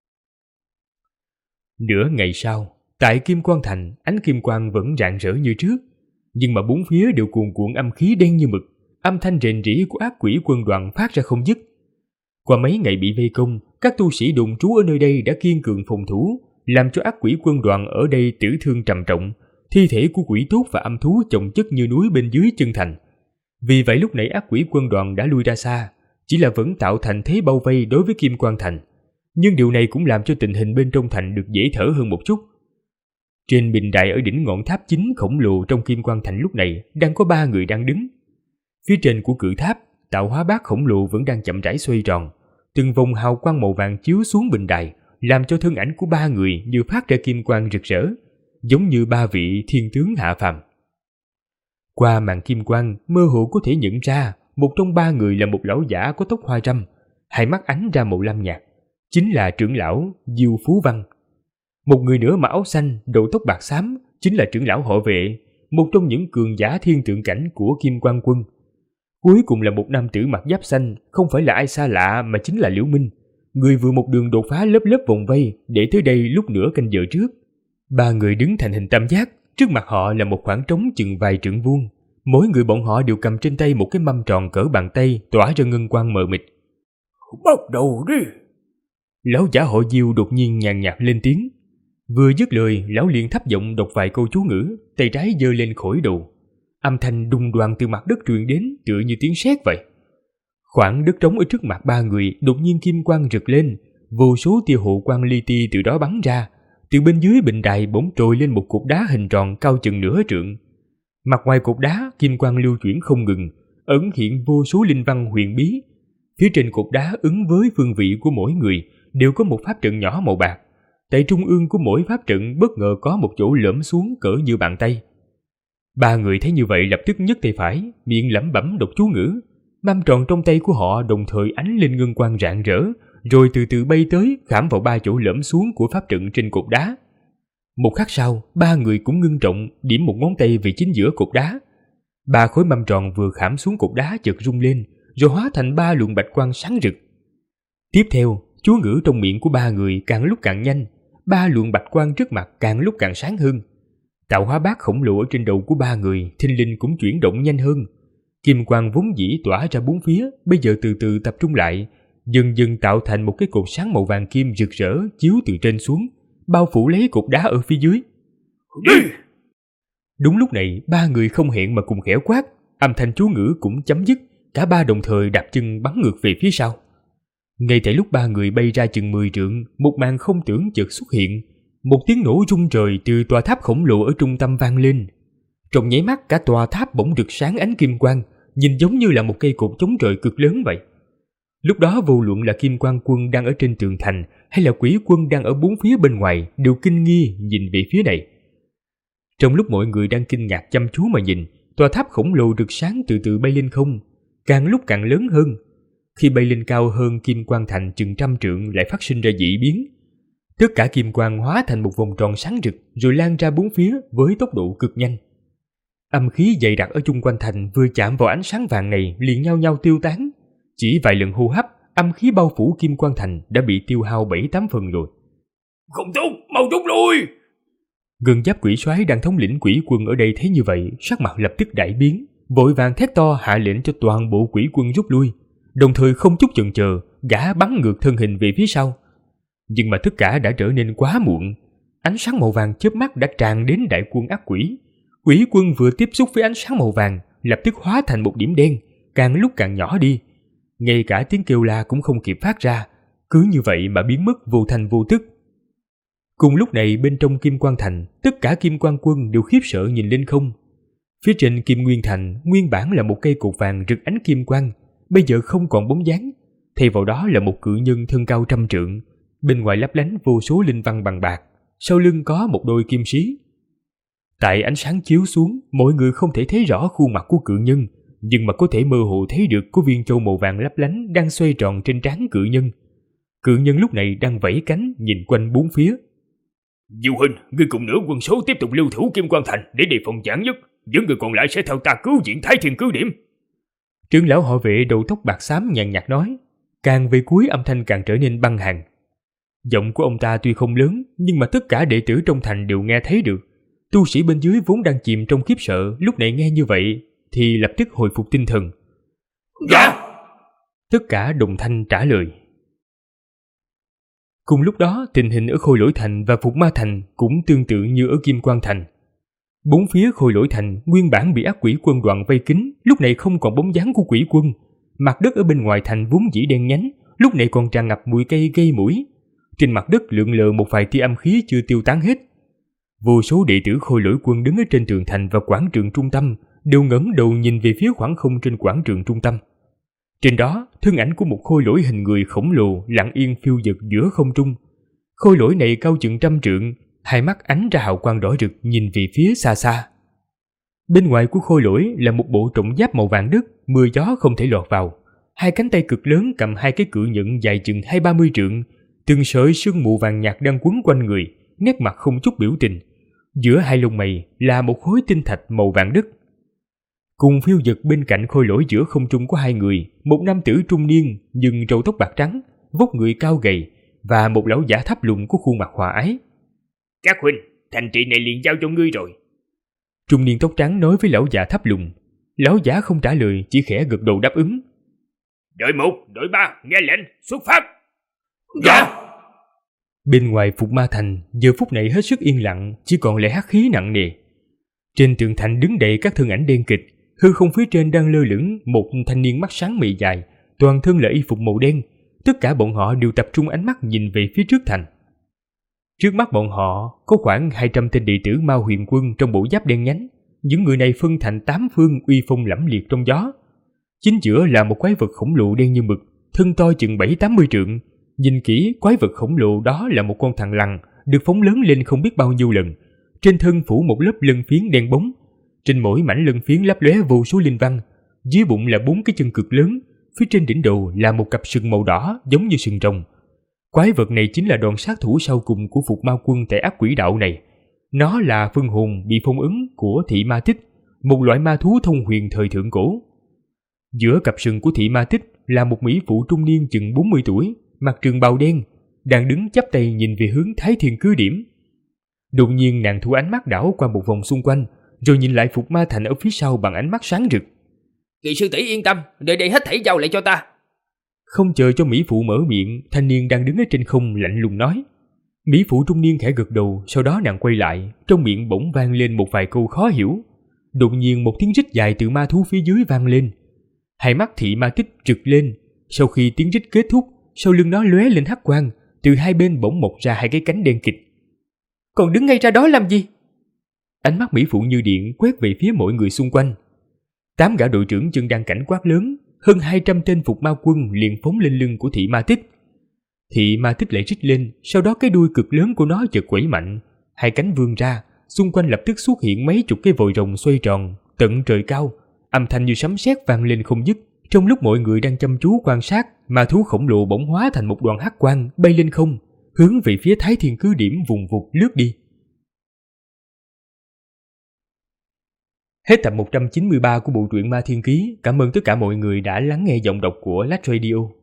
Nửa ngày sau, tại Kim Quang Thành, ánh kim quang vẫn rạng rỡ như trước, nhưng mà bốn phía đều cuồn cuộn âm khí đen như mực, âm thanh rền rĩ của ác quỷ quân đoàn phát ra không dứt. Qua mấy ngày bị vây công, các tu sĩ đồn trú ở nơi đây đã kiên cường phòng thủ, làm cho ác quỷ quân đoàn ở đây tử thương trầm trọng, thi thể của quỷ tốt và âm thú chồng chất như núi bên dưới chân thành. Vì vậy lúc nãy ác quỷ quân đoàn đã lui ra xa, chỉ là vẫn tạo thành thế bao vây đối với Kim Quang Thành. Nhưng điều này cũng làm cho tình hình bên trong thành được dễ thở hơn một chút. Trên bình đài ở đỉnh ngọn tháp chính khổng lồ trong Kim Quang Thành lúc này đang có 3 người đang đứng. Phía trên của cự tháp, tạo hóa bát khổng lồ vẫn đang chậm rãi xoay tròn. Từng vòng hào quang màu vàng chiếu xuống bình đài, làm cho thân ảnh của 3 người như phát ra kim quang rực rỡ, giống như 3 vị thiên tướng hạ phàm. Qua màn kim quang, mơ hồ có thể nhận ra một trong 3 người là một lão giả có tóc hoa râm, hai mắt ánh ra màu lam nhạt, chính là trưởng lão Diêu Phú Văn. Một người nữa mặc áo xanh, đầu tóc bạc xám, chính là trưởng lão Họ Vệ, một trong những cường giả thiên tượng cảnh của Kim Quang Quân. Cuối cùng là một nam tử mặc giáp xanh, không phải là ai xa lạ mà chính là Liễu Minh, người vừa một đường đột phá lớp lớp vòng vây để tới đây lúc nửa canh giờ trước. 3 người đứng thành hình tam giác, trước mặt họ là một khoảng trống chừng vài trượng vuông. Mỗi người bọn họ đều cầm trên tay một cái mâm tròn cỡ bàn tay tỏa ra ngân quang mờ mịt. Bắt đầu đi! Lão giả họ Diêu đột nhiên nhàn nhạt lên tiếng. Vừa dứt lời, lão liền thấp giọng đọc vài câu chú ngữ, tay trái giơ lên khỏi đầu. Âm thanh đùng đoàng từ mặt đất truyền đến tựa như tiếng sét vậy. Khoảng đất trống ở trước mặt 3 người đột nhiên kim quang rực lên, vô số tia hộ quang li ti từ đó bắn ra. Từ bên dưới bình đài bỗng trồi lên một cột đá hình tròn cao chừng nửa trượng. Mặt ngoài cột đá kim quang lưu chuyển không ngừng, ẩn hiện vô số linh văn huyền bí. Phía trên cột đá ứng với phương vị của mỗi người đều có một pháp trận nhỏ màu bạc. Tại trung ương của mỗi pháp trận bất ngờ có một chỗ lõm xuống cỡ như bàn tay. 3 người thấy như vậy lập tức nhấc tay phải, miệng lẩm bẩm đọc chú ngữ. Mâm tròn trong tay của họ đồng thời ánh lên ngân quang rạng rỡ, rồi từ từ bay tới khảm vào 3 chỗ lõm xuống của pháp trận trên cột đá. Một khắc sau, 3 người cũng ngưng trọng điểm một ngón tay về chính giữa cột đá. 3 khối mâm tròn vừa khảm xuống cột đá chợt rung lên, rồi hóa thành 3 luồng bạch quang sáng rực. Tiếp theo, chú ngữ trong miệng của 3 người càng lúc càng nhanh, 3 luồng bạch quang trước mặt càng lúc càng sáng hơn. Tạo hóa bát khổng lồ ở trên đầu của 3 người thình lình cũng chuyển động nhanh hơn. Kim quang vốn dĩ tỏa ra bốn phía, bây giờ từ từ tập trung lại, dần dần tạo thành một cái cột sáng màu vàng kim rực rỡ chiếu từ trên xuống, bao phủ lấy cột đá ở phía dưới. Đi! Đúng lúc này, 3 người không hẹn mà cùng khẽ quát, âm thanh chú ngữ cũng chấm dứt, cả 3 đồng thời đạp chân bắn ngược về phía sau. Ngay tại lúc 3 người bay ra chừng 10 trượng, một màn không tưởng chợt xuất hiện. Một tiếng nổ rung trời từ tòa tháp khổng lồ ở trung tâm vang lên. Trong nháy mắt cả tòa tháp bỗng rực sáng ánh kim quang, nhìn giống như là một cây cột chống trời cực lớn vậy. Lúc đó vô luận là Kim Quan Quân đang ở trên tường thành hay là Quỷ Quân đang ở bốn phía bên ngoài đều kinh nghi nhìn về phía này. Trong lúc mọi người đang kinh ngạc chăm chú mà nhìn, tòa tháp khổng lồ rực sáng từ từ bay lên không, càng lúc càng lớn hơn. Khi bay lên cao hơn Kim Quan Thành chừng 100 trượng lại phát sinh ra dị biến. Tất cả kim quang hóa thành một vòng tròn sáng rực rồi lan ra bốn phía với tốc độ cực nhanh. Âm khí dày đặc ở chung quanh thành vừa chạm vào ánh sáng vàng này liền nhau nhau tiêu tán. Chỉ vài lần hô hấp, âm khí bao phủ Kim Quan Thành đã bị tiêu hao 7-8 phần rồi. Không tốt, mau rút lui! Gần Giáp Quỷ Soái đang thống lĩnh quỷ quân ở đây thấy như vậy, sắc mặt lập tức đại biến, vội vàng thét to hạ lệnh cho toàn bộ quỷ quân rút lui, đồng thời không chút chần chờ, gã bắn ngược thân hình về phía sau. Nhưng mà tất cả đã trở nên quá muộn. Ánh sáng màu vàng chớp mắt đã tràn đến đại quân ác quỷ. Quỷ quân vừa tiếp xúc với ánh sáng màu vàng, lập tức hóa thành một điểm đen, càng lúc càng nhỏ đi. Ngay cả tiếng kêu la cũng không kịp phát ra, cứ như vậy mà biến mất vô thành vô tức. Cùng lúc này bên trong Kim Quan Thành, tất cả Kim Quan quân đều khiếp sợ nhìn lên không. Phía trên Kim Nguyên Thành nguyên bản là một cây cột vàng rực ánh kim quang, bây giờ không còn bóng dáng, thay vào đó là một cự nhân thân cao 100 trượng, bên ngoài lấp lánh vô số linh văn bằng bạc, sau lưng có một đôi kim sĩ. Tại ánh sáng chiếu xuống, mọi người không thể thấy rõ khuôn mặt của cự nhân, nhưng mà có thể mơ hồ thấy được có viên châu màu vàng lấp lánh đang xoay tròn trên trán cự nhân. Cự nhân lúc này đang vẫy cánh nhìn quanh bốn phía. Diệu Huynh, ngươi cùng nửa quân số tiếp tục lưu thủ Kim Quan Thành để đề phòng vạn nhất, những người còn lại sẽ theo ta cứu viện Thái Thiên cứ điểm. Trưởng lão họ Vệ đầu tóc bạc xám nhàn nhạt nói, càng về cuối âm thanh càng trở nên băng hàn. Giọng của ông ta tuy không lớn, nhưng mà tất cả đệ tử trong thành đều nghe thấy được. Tu sĩ bên dưới vốn đang chìm trong khiếp sợ, lúc này nghe như vậy thì lập tức hồi phục tinh thần. Dạ! Tất cả đồng thanh trả lời. Cùng lúc đó, tình hình ở Khôi Lỗi Thành và Phục Ma Thành cũng tương tự như ở Kim Quan Thành. Bốn phía Khôi Lỗi Thành nguyên bản bị ác quỷ quân đoàn vây kín, lúc này không còn bóng dáng của quỷ quân. Mặt đất ở bên ngoài thành vốn dĩ đen nhánh, lúc này còn tràn ngập mùi cây gây mũi. Trên mặt đất lượn lờ một vài tia âm khí chưa tiêu tán hết. Vô số đệ tử Khôi Lỗi quân đứng ở trên tường thành và quảng trường trung tâm đều ngẩng đầu nhìn về phía khoảng không trên quảng trường trung tâm. Trên đó, thân ảnh của một khôi lỗi hình người khổng lồ lặng yên phiêu dật giữa không trung. Khôi lỗi này cao chừng 100 trượng, hai mắt ánh ra hào quang đỏ rực nhìn về phía xa xa. Bên ngoài của khôi lỗi là một bộ trọng giáp màu vàng đất, mưa gió không thể lọt vào. Hai cánh tay cực lớn cầm hai cái cự nhẫn dài chừng 20-30 trượng, từng sợi sương mù vàng nhạt đang quấn quanh người, nét mặt không chút biểu tình. Giữa hai lông mày là một khối tinh thạch màu vàng đất. Cùng phiêu dật bên cạnh khôi lỗi giữa không trung có hai người, một nam tử trung niên nhưng râu tóc bạc trắng, vóc người cao gầy, và một lão giả thấp lùn có khuôn mặt hòa ái. Các huynh, thành trì này liền giao cho ngươi rồi. Trung niên tóc trắng nói với lão giả thấp lùn. Lão giả không trả lời, chỉ khẽ gật đầu đáp ứng. Đội 1, đội 3, nghe lệnh, xuất phát. Dạ. Bên ngoài Phục Ma Thành giờ phút này hết sức yên lặng, chỉ còn lại hắc khí nặng nề. Trên tường thành đứng đầy các thân ảnh đen kịt, hư không phía trên đang lơ lửng một thanh niên mắt sáng mày dài, toàn thân là y phục màu đen. Tất cả bọn họ đều tập trung ánh mắt nhìn về phía trước thành. Trước mắt bọn họ có khoảng 200 tên đệ tử Ma Huyền Quân trong bộ giáp đen nhánh. Những người này phân thành 8 phương uy phong lẫm liệt trong gió. Chính giữa là một quái vật khổng lồ đen như mực, thân to chừng 7-80 trượng. Nhìn kỹ, quái vật khổng lồ đó là một con thằn lằn được phóng lớn lên không biết bao nhiêu lần. Trên thân phủ một lớp lân phiến đen bóng. Trên mỗi mảnh lân phiến lấp lóe vô số linh văn. Dưới bụng là 4 cái chân cực lớn. Phía trên đỉnh đầu là một cặp sừng màu đỏ giống như sừng rồng. Quái vật này chính là đòn sát thủ sau cùng của Phục Ma Quân tại ác quỷ đạo này. Nó là phân hồn bị phong ấn của Thị Ma Tích, một loại ma thú thông huyền thời thượng cổ. Giữa cặp sừng của Thị Ma Tích là một mỹ phụ trung niên chừng 40 tuổi, mặc trường bào đen, đang đứng chắp tay nhìn về hướng Thái Thiên cứ điểm. Đột nhiên nàng thu ánh mắt đảo qua một vòng xung quanh, rồi nhìn lại Phục Ma Thành ở phía sau bằng ánh mắt sáng rực. Kỳ sư tỷ yên tâm, nơi đây hết thảy giao lại cho ta. Không chờ cho mỹ phụ mở miệng, thanh niên đang đứng ở trên không lạnh lùng nói. Mỹ phụ trung niên khẽ gật đầu, sau đó nàng quay lại, trong miệng bỗng vang lên một vài câu khó hiểu. Đột nhiên một tiếng rít dài từ ma thú phía dưới vang lên. Hai mắt Thị Ma Tích trực lên, sau khi tiếng rít kết thúc, sau lưng nó lóe lên hắc quang, từ hai bên bỗng mọc ra hai cái cánh đen kịt. Còn đứng ngay ra đó làm gì? Ánh mắt mỹ phụ như điện quét về phía mọi người xung quanh. 8 gã đội trưởng chân đan cảnh quát lớn, hơn 200 tên phục ma quân liền phóng lên lưng của thị ma tích. Thị ma tích lại rít lên, sau đó cái đuôi cực lớn của nó chợt quẩy mạnh, hai cánh vươn ra, xung quanh lập tức xuất hiện mấy chục cái vòi rồng xoay tròn tận trời cao, âm thanh như sấm sét vang lên không dứt. Trong lúc mọi người đang chăm chú quan sát, ma thú khổng lồ bỗng hóa thành một đoàn hắc quang bay lên không, hướng về phía Thái Thiên cứ điểm vùng vụt lướt đi. Hết tập 193 của bộ truyện Ma Thiên Ký. Cảm ơn tất cả mọi người đã lắng nghe giọng đọc của Lách Radio.